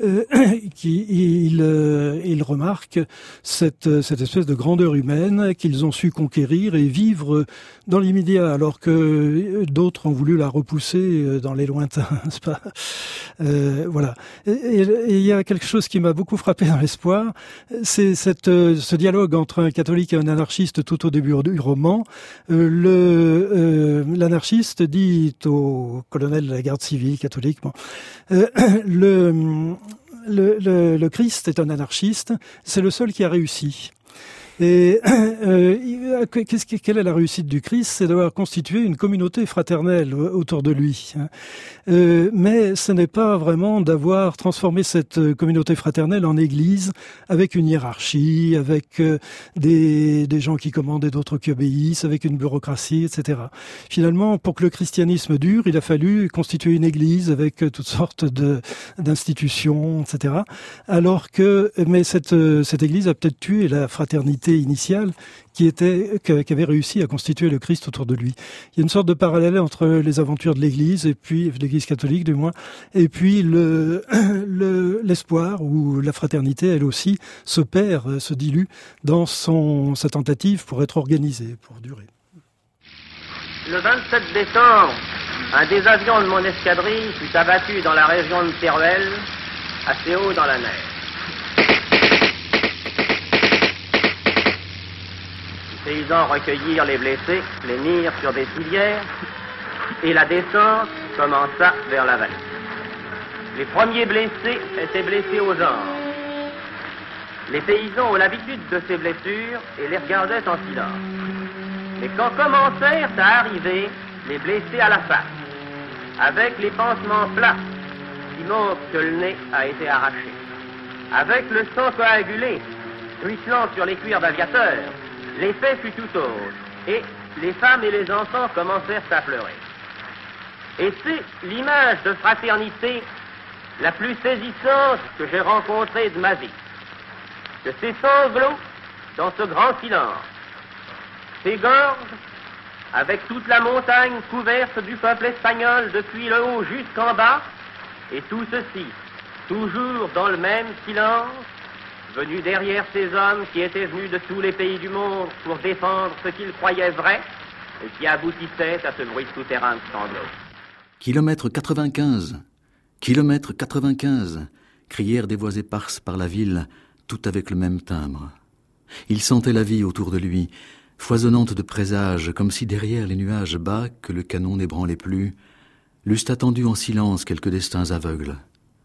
il remarque cette espèce de grandeur humaine qu'ils ont su conquérir et vivre dans l'immédiat, alors que d'autres ont voulu la repousser dans les lointains, n'est-ce pas ? Voilà. Et il y a quelque chose qui m'a beaucoup frappé dans l'espoir, c'est ce dialogue entre un catholique et un anarchiste tout au début du roman. L'anarchiste dit au colonel de la garde civile catholique, le Christ est un anarchiste, c'est le seul qui a réussi. Et quelle est la réussite du Christ? C'est d'avoir constitué une communauté fraternelle autour de lui. Mais ce n'est pas vraiment d'avoir transformé cette communauté fraternelle en église avec une hiérarchie, avec des gens qui commandent et d'autres qui obéissent, avec une bureaucratie, etc. Finalement, pour que le christianisme dure, il a fallu constituer une église avec toutes sortes d'institutions, etc. Mais cette église a peut-être tué la fraternité initiale qui avait réussi à constituer le Christ autour de lui. Il y a une sorte de parallèle entre les aventures de l'Église, et puis l'Église catholique du moins, et puis l'espoir où la fraternité, elle aussi, se perd, se dilue dans sa tentative pour être organisée, pour durer. Le 27 décembre, un des avions de mon escadrille fut abattu dans la région de Teruel, assez haut dans la neige. Les paysans recueillirent les blessés, les mirent sur des civières, et la descente commença vers la vallée. Les premiers blessés étaient blessés aux jambes. Les paysans ont l'habitude de ces blessures et les regardaient en silence. Mais quand commencèrent à arriver les blessés à la face, avec les pansements plats, qui montrent que le nez a été arraché, avec le sang coagulé, ruisselant sur les cuirs d'aviateurs, l'effet fut tout autre, et les femmes et les enfants commencèrent à pleurer. Et c'est l'image de fraternité la plus saisissante que j'ai rencontrée de ma vie. Que ces sanglots, dans ce grand silence, ces gorges, avec toute la montagne couverte du peuple espagnol depuis le haut jusqu'en bas, et tout ceci, toujours dans le même silence, venu derrière ces hommes qui étaient venus de tous les pays du monde pour défendre ce qu'ils croyaient vrai et qui aboutissaient à ce bruit souterrain de sanglots. Kilomètre 95, kilomètre 95, crièrent des voix éparses par la ville, tout avec le même timbre. Il sentait la vie autour de lui, foisonnante de présages, comme si derrière les nuages bas que le canon n'ébranlait plus, l'eussent attendu en silence quelques destins aveugles.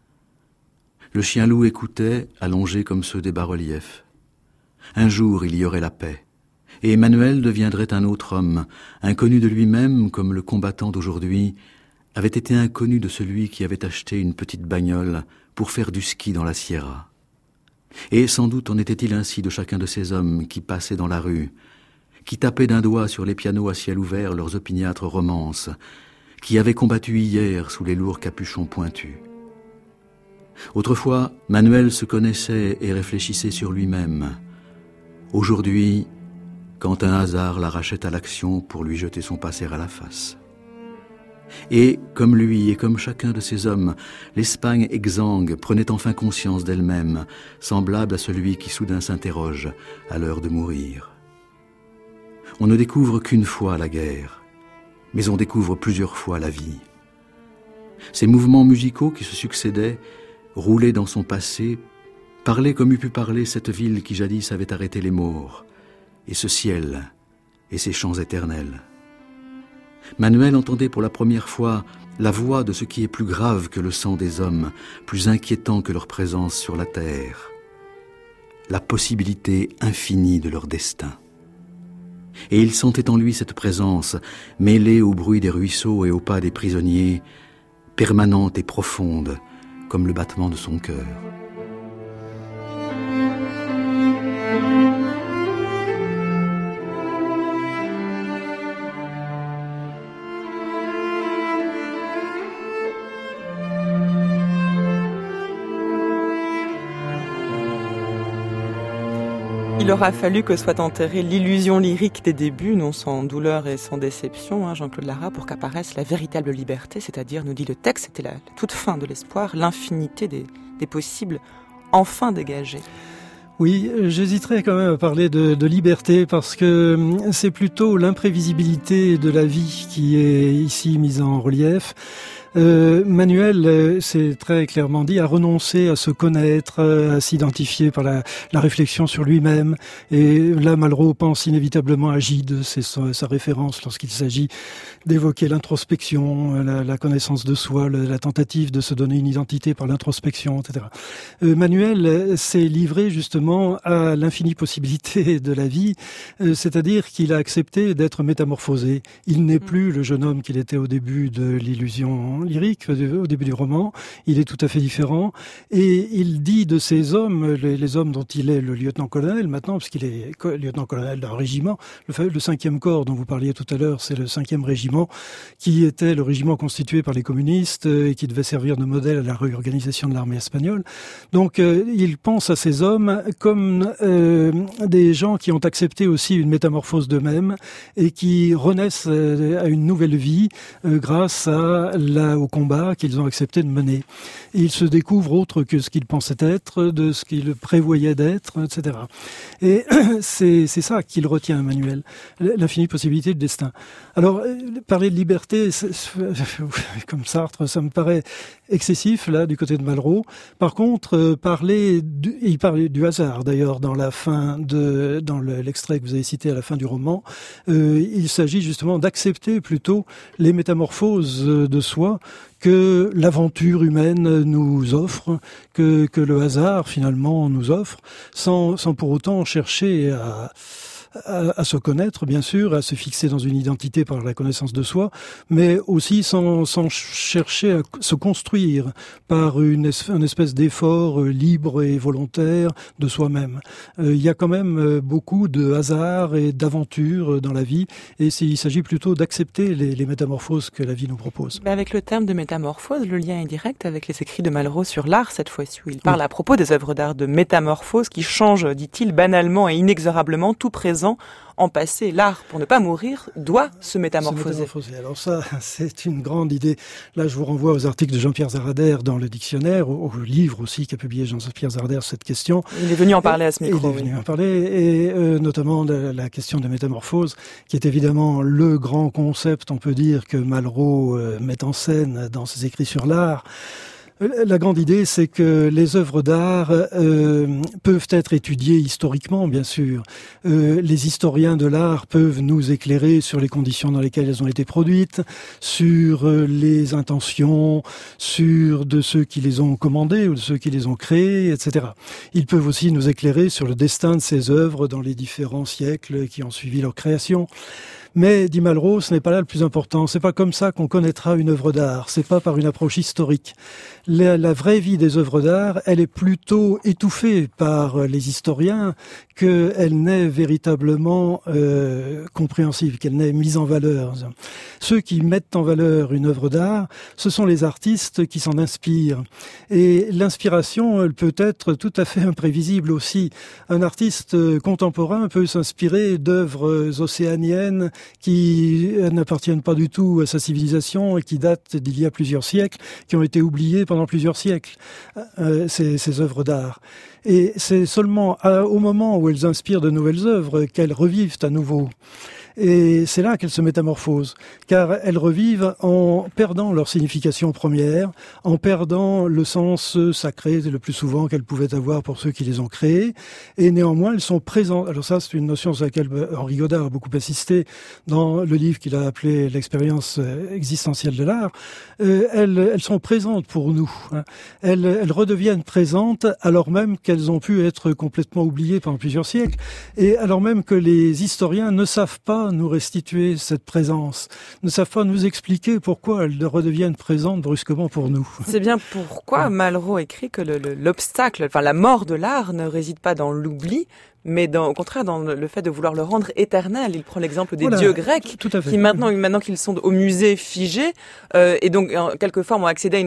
Le chien-loup écoutait, allongé comme ceux des bas-reliefs. Un jour, il y aurait la paix, et Emmanuel deviendrait un autre homme, inconnu de lui-même comme le combattant d'aujourd'hui avait été inconnu de celui qui avait acheté une petite bagnole pour faire du ski dans la Sierra. Et sans doute en était-il ainsi de chacun de ces hommes qui passaient dans la rue, qui tapaient d'un doigt sur les pianos à ciel ouvert leurs opiniâtres romances, qui avaient combattu hier sous les lourds capuchons pointus. Autrefois, Manuel se connaissait et réfléchissait sur lui-même. Aujourd'hui, quand un hasard l'arrachait à l'action pour lui jeter son passé à la face. Et, comme lui et comme chacun de ces hommes, l'Espagne exsangue prenait enfin conscience d'elle-même, semblable à celui qui soudain s'interroge à l'heure de mourir. On ne découvre qu'une fois la guerre, mais on découvre plusieurs fois la vie. Ces mouvements musicaux qui se succédaient, roulés dans son passé, parlaient comme eût pu parler cette ville qui jadis avait arrêté les morts, et ce ciel, et ces chants éternels. Manuel entendait pour la première fois la voix de ce qui est plus grave que le sang des hommes, plus inquiétant que leur présence sur la terre, la possibilité infinie de leur destin. Et il sentait en lui cette présence, mêlée au bruit des ruisseaux et au pas des prisonniers, permanente et profonde, comme le battement de son cœur. Il aura fallu que soit enterrée l'illusion lyrique des débuts, non sans douleur et sans déception, Jean-Claude Lara, pour qu'apparaisse la véritable liberté, c'est-à-dire, nous dit le texte, c'était la toute fin de l'espoir, l'infinité des possibles, enfin dégagés. Oui, j'hésiterais quand même à parler de liberté parce que c'est plutôt l'imprévisibilité de la vie qui est ici mise en relief. Manuel, c'est très clairement dit, a renoncé à se connaître, à s'identifier par la réflexion sur lui-même. Et là, Malraux pense inévitablement à Gide, c'est sa référence lorsqu'il s'agit d'évoquer l'introspection, la connaissance de soi, la tentative de se donner une identité par l'introspection, etc. Manuel s'est livré justement à l'infinie possibilité de la vie, c'est-à-dire qu'il a accepté d'être métamorphosé. Il n'est plus le jeune homme qu'il était au début de l'illusion lyrique, au début du roman. Il est tout à fait différent. Et il dit de ces hommes, les hommes dont il est le lieutenant-colonel maintenant, parce qu'il est lieutenant-colonel d'un régiment, le 5e corps dont vous parliez tout à l'heure, c'est le 5e régiment, qui était le régiment constitué par les communistes et qui devait servir de modèle à la réorganisation de l'armée espagnole. Donc il pense à ces hommes comme des gens qui ont accepté aussi une métamorphose d'eux-mêmes et qui renaissent à une nouvelle vie grâce au combat qu'ils ont accepté de mener. Et ils se découvrent autre que ce qu'ils pensaient être, de ce qu'ils prévoyaient d'être, etc. Et c'est ça qu'il retient, Manuel, l'infinie possibilité du destin. Alors, parler de liberté, comme Sartre, ça me paraît excessif, là, du côté de Malraux. Par contre, il parle du hasard, d'ailleurs, dans l'extrait que vous avez cité à la fin du roman. Il s'agit justement d'accepter plutôt les métamorphoses de soi que l'aventure humaine nous offre, que le hasard, finalement, nous offre, sans pour autant chercher à se connaître, bien sûr, à se fixer dans une identité par la connaissance de soi, mais aussi sans chercher à se construire par une espèce d'effort libre et volontaire de soi-même. Il y a quand même beaucoup de hasard et d'aventure dans la vie, et il s'agit plutôt d'accepter les métamorphoses que la vie nous propose. Mais avec le terme de métamorphose, le lien est direct avec les écrits de Malraux sur l'art, cette fois-ci, où il parle à propos des œuvres d'art de métamorphose qui changent, dit-il, banalement et inexorablement tout présent en passé. L'art, pour ne pas mourir, doit se métamorphoser. Alors ça, c'est une grande idée. Là, je vous renvoie aux articles de Jean-Pierre Zarader dans le dictionnaire, au livre aussi qu'a publié Jean-Pierre Zarader sur cette question. Il est venu en parler à ce micro. Il est venu en parler, et notamment de la question de métamorphose, qui est évidemment le grand concept, on peut dire, que Malraux met en scène dans ses écrits sur l'art. La grande idée, c'est que les œuvres d'art peuvent être étudiées historiquement, bien sûr. Les historiens de l'art peuvent nous éclairer sur les conditions dans lesquelles elles ont été produites, sur les intentions, sur de ceux qui les ont commandées ou de ceux qui les ont créées, etc. Ils peuvent aussi nous éclairer sur le destin de ces œuvres dans les différents siècles qui ont suivi leur création. Mais, dit Malraux, ce n'est pas là le plus important. C'est pas comme ça qu'on connaîtra une œuvre d'art. C'est pas par une approche historique. La vraie vie des œuvres d'art, elle est plutôt étouffée par les historiens qu'elle n'est véritablement compréhensible, qu'elle n'est mise en valeur. Ceux qui mettent en valeur une œuvre d'art, ce sont les artistes qui s'en inspirent. Et l'inspiration, elle peut être tout à fait imprévisible aussi. Un artiste contemporain peut s'inspirer d'œuvres océaniennes qui n'appartiennent pas du tout à sa civilisation et qui datent d'il y a plusieurs siècles, qui ont été oubliées pendant plusieurs siècles, ces œuvres d'art. Et c'est seulement au moment où elles inspirent de nouvelles œuvres qu'elles revivent à nouveau. Et c'est là qu'elles se métamorphosent, car elles revivent en perdant leur signification première, en perdant le sens sacré le plus souvent qu'elles pouvaient avoir pour ceux qui les ont créées, et néanmoins elles sont présentes. Alors ça, c'est une notion sur laquelle Henri Godard a beaucoup insisté dans le livre qu'il a appelé l'expérience existentielle de l'art. Elles sont présentes pour nous. Elles redeviennent présentes alors même qu'elles ont pu être complètement oubliées pendant plusieurs siècles, et alors même que les historiens ne savent pas nous restituer cette présence, ne savent pas nous expliquer pourquoi elles redeviennent présentes brusquement pour nous. C'est bien pourquoi Malraux écrit que l'obstacle, enfin la mort de l'art ne réside pas dans l'oubli, mais au contraire dans le fait de vouloir le rendre éternel. Il prend l'exemple des dieux grecs qui maintenant qu'ils sont au musée figés et donc en quelque sorte ont accédé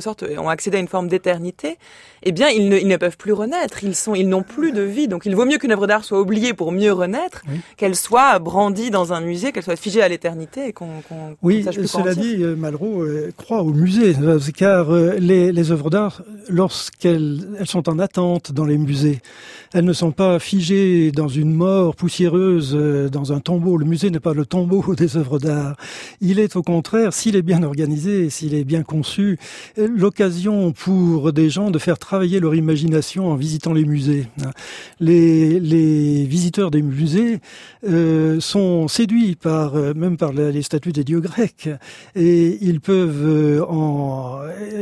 à une forme d'éternité, eh bien ils ne peuvent plus renaître, ils n'ont plus de vie. Donc il vaut mieux qu'une œuvre d'art soit oubliée pour mieux renaître, qu'elle soit brandie dans un musée, qu'elle soit figée à l'éternité et qu'on sache plus cela dit, Malraux croit au musée, car les œuvres d'art, lorsqu'elles sont en attente dans les musées, elles ne sont pas figées figé dans une mort poussiéreuse, dans un tombeau. Le musée n'est pas le tombeau des œuvres d'art. Il est au contraire, s'il est bien organisé, s'il est bien conçu, l'occasion pour des gens de faire travailler leur imagination en visitant les musées. Les visiteurs des musées sont séduits même par les statues des dieux grecs, et ils peuvent en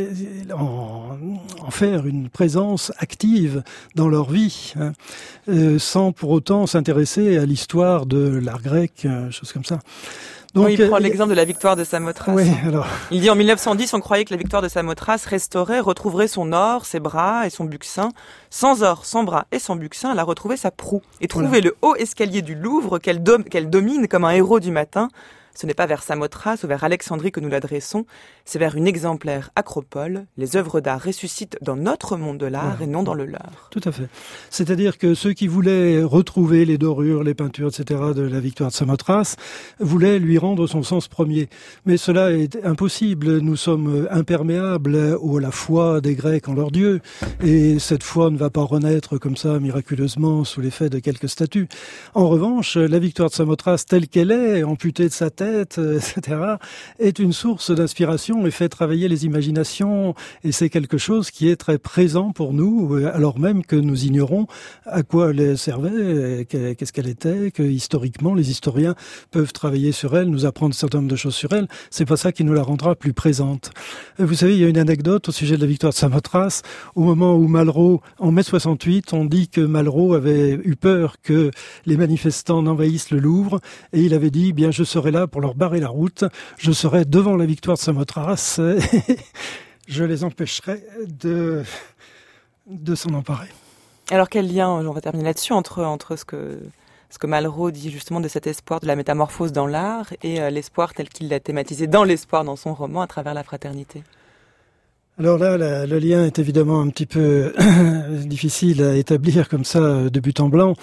faire une présence active dans leur vie, sans pour autant s'intéresser à l'histoire de l'art grec, choses comme ça. Donc, il prend l'exemple de la victoire de Samothrace. Oui, alors. Il dit en 1910, on croyait que la victoire de Samothrace restaurait, retrouverait son or, ses bras et son buccinq. Sans or, sans bras et sans buccinq, elle a retrouvé sa proue et trouvé le haut escalier du Louvre qu'elle domine comme un héros du matin. Ce n'est pas vers Samothrace ou vers Alexandrie que nous l'adressons, c'est vers une exemplaire acropole. Les œuvres d'art ressuscitent dans notre monde de l'art et non dans le leur. Tout à fait. C'est-à-dire que ceux qui voulaient retrouver les dorures, les peintures, etc. de la victoire de Samothrace voulaient lui rendre son sens premier. Mais cela est impossible. Nous sommes imperméables à la foi des Grecs en leur Dieu. Et cette foi ne va pas renaître comme ça miraculeusement sous l'effet de quelques statues. En revanche, la victoire de Samothrace telle qu'elle est, amputée de sa tête, etc., est une source d'inspiration et fait travailler les imaginations, et c'est quelque chose qui est très présent pour nous, alors même que nous ignorons à quoi elle servait, qu'est-ce qu'elle était, que historiquement les historiens peuvent travailler sur elle, nous apprendre un certain nombre de choses sur elle. C'est pas ça qui nous la rendra plus présente. Vous savez, il y a une anecdote au sujet de la victoire de Samothrace. Au moment où Malraux, en mai 68, on dit que Malraux avait eu peur que les manifestants n'envahissent le Louvre, et il avait dit, bien, je serai là pour leur barrer la route, je serai devant la victoire de Samothrace, je les empêcherai de s'en emparer. Alors quel lien, on va terminer là-dessus, entre ce que Malraux dit justement de cet espoir de la métamorphose dans l'art et l'espoir tel qu'il l'a thématisé dans l'espoir dans son roman à travers la fraternité? Alors là, le lien est évidemment un petit peu difficile à établir comme ça de but en blanc.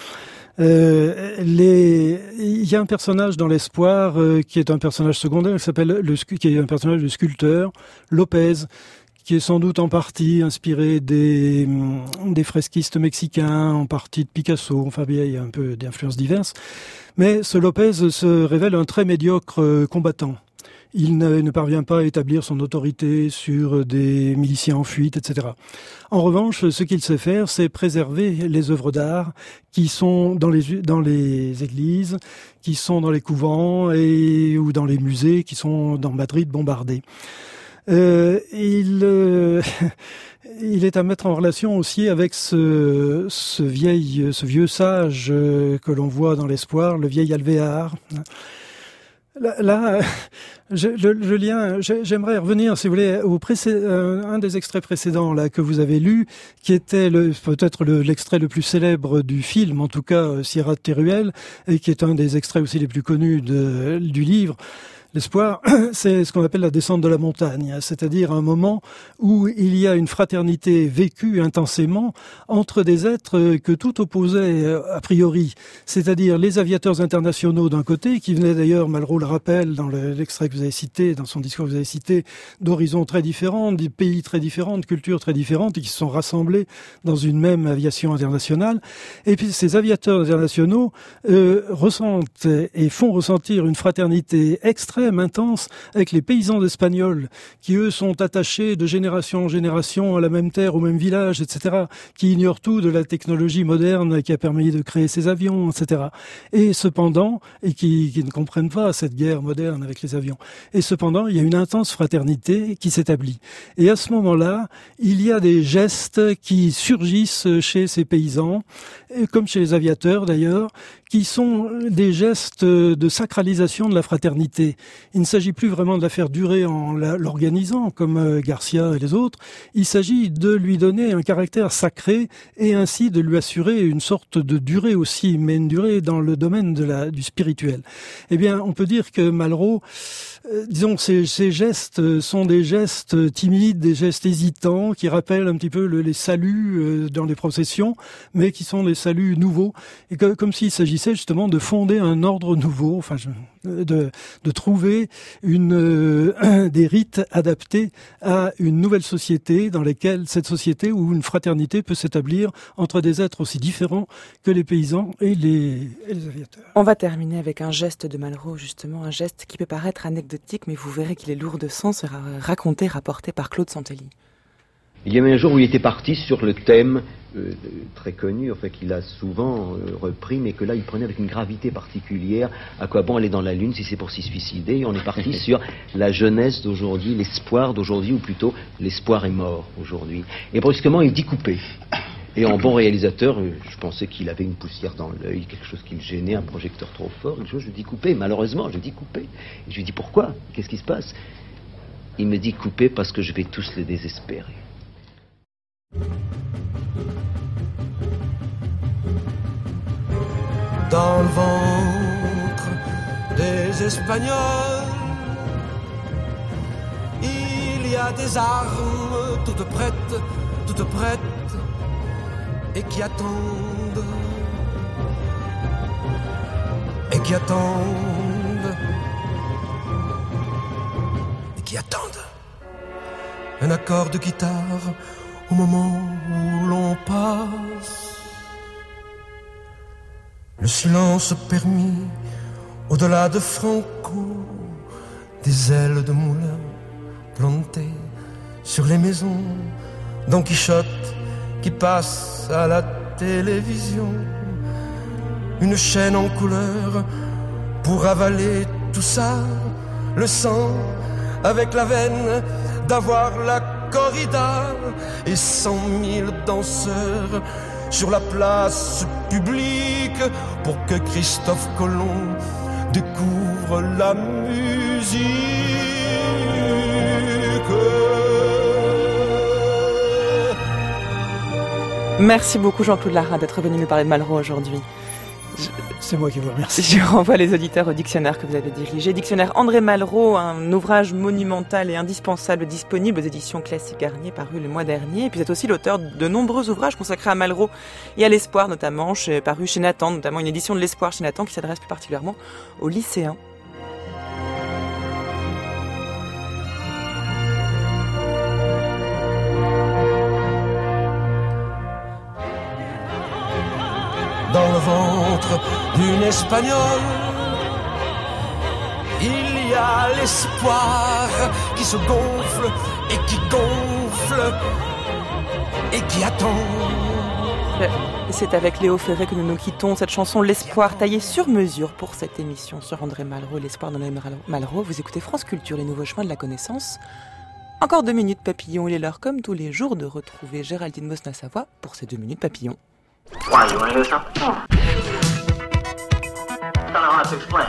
Il y a un personnage dans l'espoir qui est un personnage secondaire qui est un personnage de sculpteur, Lopez, qui est sans doute en partie inspiré des fresquistes mexicains, en partie de Picasso. Enfin, il y a un peu d'influences diverses. Mais ce Lopez se révèle un très médiocre combattant. Il ne parvient pas à établir son autorité sur des miliciens en fuite, etc. En revanche, ce qu'il sait faire, c'est préserver les œuvres d'art qui sont dans les églises, qui sont dans les couvents ou dans les musées, qui sont dans Madrid bombardés. Il est à mettre en relation aussi avec ce vieux sage que l'on voit dans l'espoir, le vieil Alvéar. Là, le lien, j'aimerais revenir, si vous voulez, un des extraits précédents là que vous avez lu, qui était peut-être l'extrait le plus célèbre du film, en tout cas Sierra de Teruel, et qui est un des extraits aussi les plus connus du livre. L'espoir, c'est ce qu'on appelle la descente de la montagne, c'est-à-dire un moment où il y a une fraternité vécue intensément entre des êtres que tout opposait a priori, c'est-à-dire les aviateurs internationaux d'un côté, qui venaient d'ailleurs, Malraux le rappelle dans l'extrait que vous avez cité, dans son discours que vous avez cité, d'horizons très différents, des pays très différents, de cultures très différentes, et qui se sont rassemblés dans une même aviation internationale. Et puis ces aviateurs internationaux ressentent et font ressentir une fraternité extrême, intense avec les paysans espagnols qui eux sont attachés de génération en génération à la même terre, au même village, etc., qui ignorent tout de la technologie moderne qui a permis de créer ces avions, etc. Et cependant, et qui ne comprennent pas cette guerre moderne avec les avions. Et cependant, il y a une intense fraternité qui s'établit. Et à ce moment-là, il y a des gestes qui surgissent chez ces paysans, comme chez les aviateurs d'ailleurs, qui sont des gestes de sacralisation de la fraternité. Il ne s'agit plus vraiment de la faire durer en l'organisant, comme Garcia et les autres. Il s'agit de lui donner un caractère sacré et ainsi de lui assurer une sorte de durée aussi, mais une durée dans le domaine du spirituel. Eh bien, on peut dire que Malraux disons, ces gestes sont des gestes timides, des gestes hésitants, qui rappellent un petit peu les saluts dans les processions, mais qui sont des saluts nouveaux, et comme s'il s'agissait justement de fonder un ordre nouveau, enfin, de trouver des rites adaptés à une nouvelle société, dans laquelle cette société où une fraternité peut s'établir entre des êtres aussi différents que les paysans et les aviateurs. On va terminer avec un geste de Malraux, justement, un geste qui peut paraître anecdotique, mais vous verrez qu'il est lourd de sens, sera raconté, rapporté par Claude Santelli. Il y avait un jour où il était parti sur le thème très connu, enfin qu'il a souvent repris, mais que là il prenait avec une gravité particulière. À quoi bon aller dans la Lune si c'est pour s'y suicider? Et on est parti sur la jeunesse d'aujourd'hui, l'espoir d'aujourd'hui, ou plutôt l'espoir est mort aujourd'hui. Et brusquement il dit couper. Et en bon réalisateur, je pensais qu'il avait une poussière dans l'œil, quelque chose qui le gênait, un projecteur trop fort. Une chose, je dis couper, malheureusement, je dis couper. Et je lui dis pourquoi? Qu'est-ce qui se passe? Il me dit couper parce que je vais tous les désespérer. Dans le ventre des Espagnols, il y a des armes toutes prêtes, et qui attendent, et qui attendent un accord de guitare au moment où l'on passe. Le silence permis au-delà de Franco, des ailes de moulin plantées sur les maisons, Don Quichotte qui passe à la télévision, une chaîne en couleur pour avaler tout ça, le sang avec la veine d'avoir la corrida et 100 000 danseurs sur la place publique pour que Christophe Colomb découvre la musique. Merci beaucoup Jean-Claude Lara d'être venu nous parler de Malraux aujourd'hui. C'est moi qui vous remercie. Je renvoie les auditeurs au dictionnaire que vous avez dirigé. Dictionnaire André Malraux, un ouvrage monumental et indispensable disponible aux éditions Classique Garnier, paru le mois dernier. Et puis vous êtes aussi l'auteur de nombreux ouvrages consacrés à Malraux et à l'espoir, notamment, paru chez Nathan, notamment une édition de l'espoir chez Nathan qui s'adresse plus particulièrement aux lycéens. Dans le ventre d'une Espagnole, il y a l'espoir qui se gonfle et qui gonfle et qui attend. C'est avec Léo Ferré que nous nous quittons. Cette chanson L'espoir, taillée sur mesure pour cette émission sur André Malraux, l'espoir d'André Malraux. Vous écoutez France Culture, les nouveaux chemins de la connaissance. Encore 2 minutes papillon. Il est l'heure, comme tous les jours, de retrouver Géraldine Mosna-Savoie pour ces 2 minutes papillon. Why, you want to hear something? Oh. I don't know how to explain.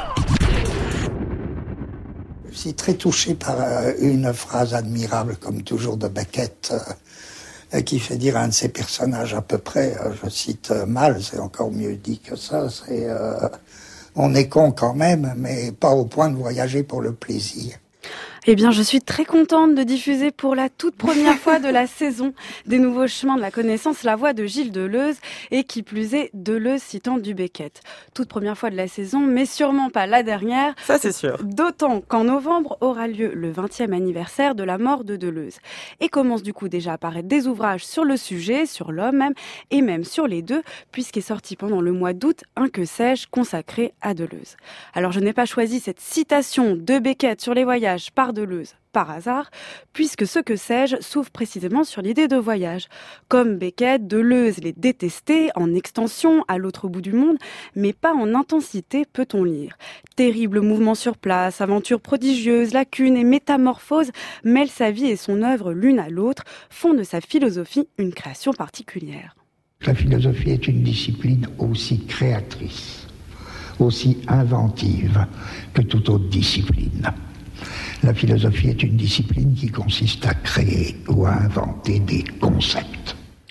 Je suis très touché par une phrase admirable, comme toujours, de Beckett, qui fait dire à un de ses personnages à peu près, je cite mal, c'est encore mieux dit que ça, c'est on est con quand même, mais pas au point de voyager pour le plaisir. Eh bien, je suis très contente de diffuser pour la toute première fois de la saison des nouveaux chemins de la connaissance la voix de Gilles Deleuze et qui plus est Deleuze citant du Beckett. Toute première fois de la saison, mais sûrement pas la dernière. Ça, c'est sûr. D'autant qu'en novembre aura lieu le 20e anniversaire de la mort de Deleuze. Et commence du coup déjà à apparaître des ouvrages sur le sujet, sur l'homme même, et même sur les deux, puisqu'est sorti pendant le mois d'août un Que sais-je consacré à Deleuze. Alors je n'ai pas choisi cette citation de Beckett sur les voyages par Deleuze par hasard, puisque ce Que sais-je s'ouvre précisément sur l'idée de voyage. Comme Beckett, Deleuze les détestait en extension à l'autre bout du monde, mais pas en intensité, peut-on lire. Terrible mouvement sur place, aventure prodigieuse, lacunes et métamorphoses mêlent sa vie et son œuvre l'une à l'autre, font de sa philosophie une création particulière. La philosophie est une discipline aussi créatrice, aussi inventive que toute autre discipline. La philosophie est une discipline qui consiste à créer ou à inventer des concepts.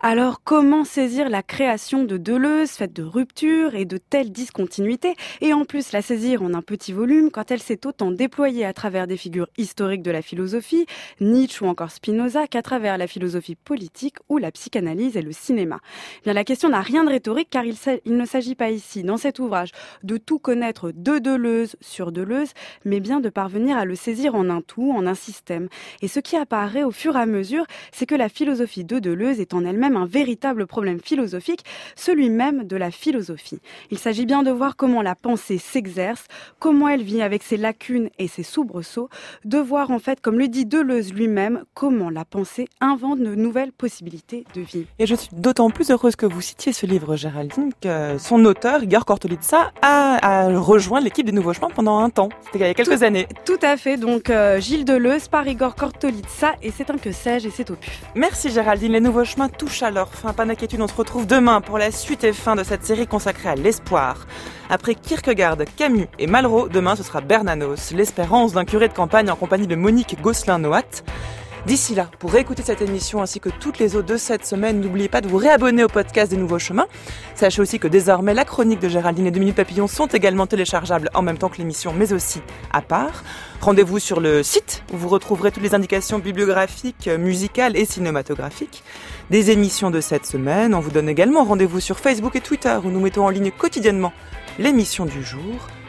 Alors, comment saisir la création de Deleuze, faite de ruptures et de telles discontinuités, et en plus la saisir en un petit volume quand elle s'est autant déployée à travers des figures historiques de la philosophie, Nietzsche ou encore Spinoza, qu'à travers la philosophie politique ou la psychanalyse et le cinéma. Bien, la question n'a rien de rhétorique car il ne s'agit pas ici, dans cet ouvrage, de tout connaître de Deleuze sur Deleuze, mais bien de parvenir à le saisir en un tout, en un système. Et ce qui apparaît au fur et à mesure, c'est que la philosophie de Deleuze est en elle-même un véritable problème philosophique, celui même de la philosophie. Il s'agit bien de voir comment la pensée s'exerce, comment elle vit avec ses lacunes et ses soubresauts, de voir en fait, comme le dit Deleuze lui-même, comment la pensée invente de nouvelles possibilités de vie. Et je suis d'autant plus heureuse que vous citiez ce livre, Géraldine, que son auteur, Igor Kortolitsa, a rejoint l'équipe des Nouveaux Chemins pendant un temps. C'était il y a quelques années. Tout à fait, donc Gilles Deleuze par Igor Kortolitsa, et c'est un que sais-je et c'est au PUF. Merci Géraldine, les Nouveaux Chemins touchent à leur fin. Pas d'inquiétude, on se retrouve demain pour la suite et fin de cette série consacrée à l'espoir. Après Kierkegaard, Camus et Malraux, demain ce sera Bernanos, l'espérance d'un curé de campagne en compagnie de Monique Gosselin-Noat. D'ici là, pour réécouter cette émission ainsi que toutes les autres de cette semaine, n'oubliez pas de vous réabonner au podcast des Nouveaux Chemins. Sachez aussi que désormais, la chronique de Géraldine et 2 Minutes Papillon sont également téléchargeables en même temps que l'émission, mais aussi à part. Rendez-vous sur le site où vous retrouverez toutes les indications bibliographiques, musicales et cinématographiques des émissions de cette semaine. On vous donne également rendez-vous sur Facebook et Twitter où nous mettons en ligne quotidiennement l'émission du jour.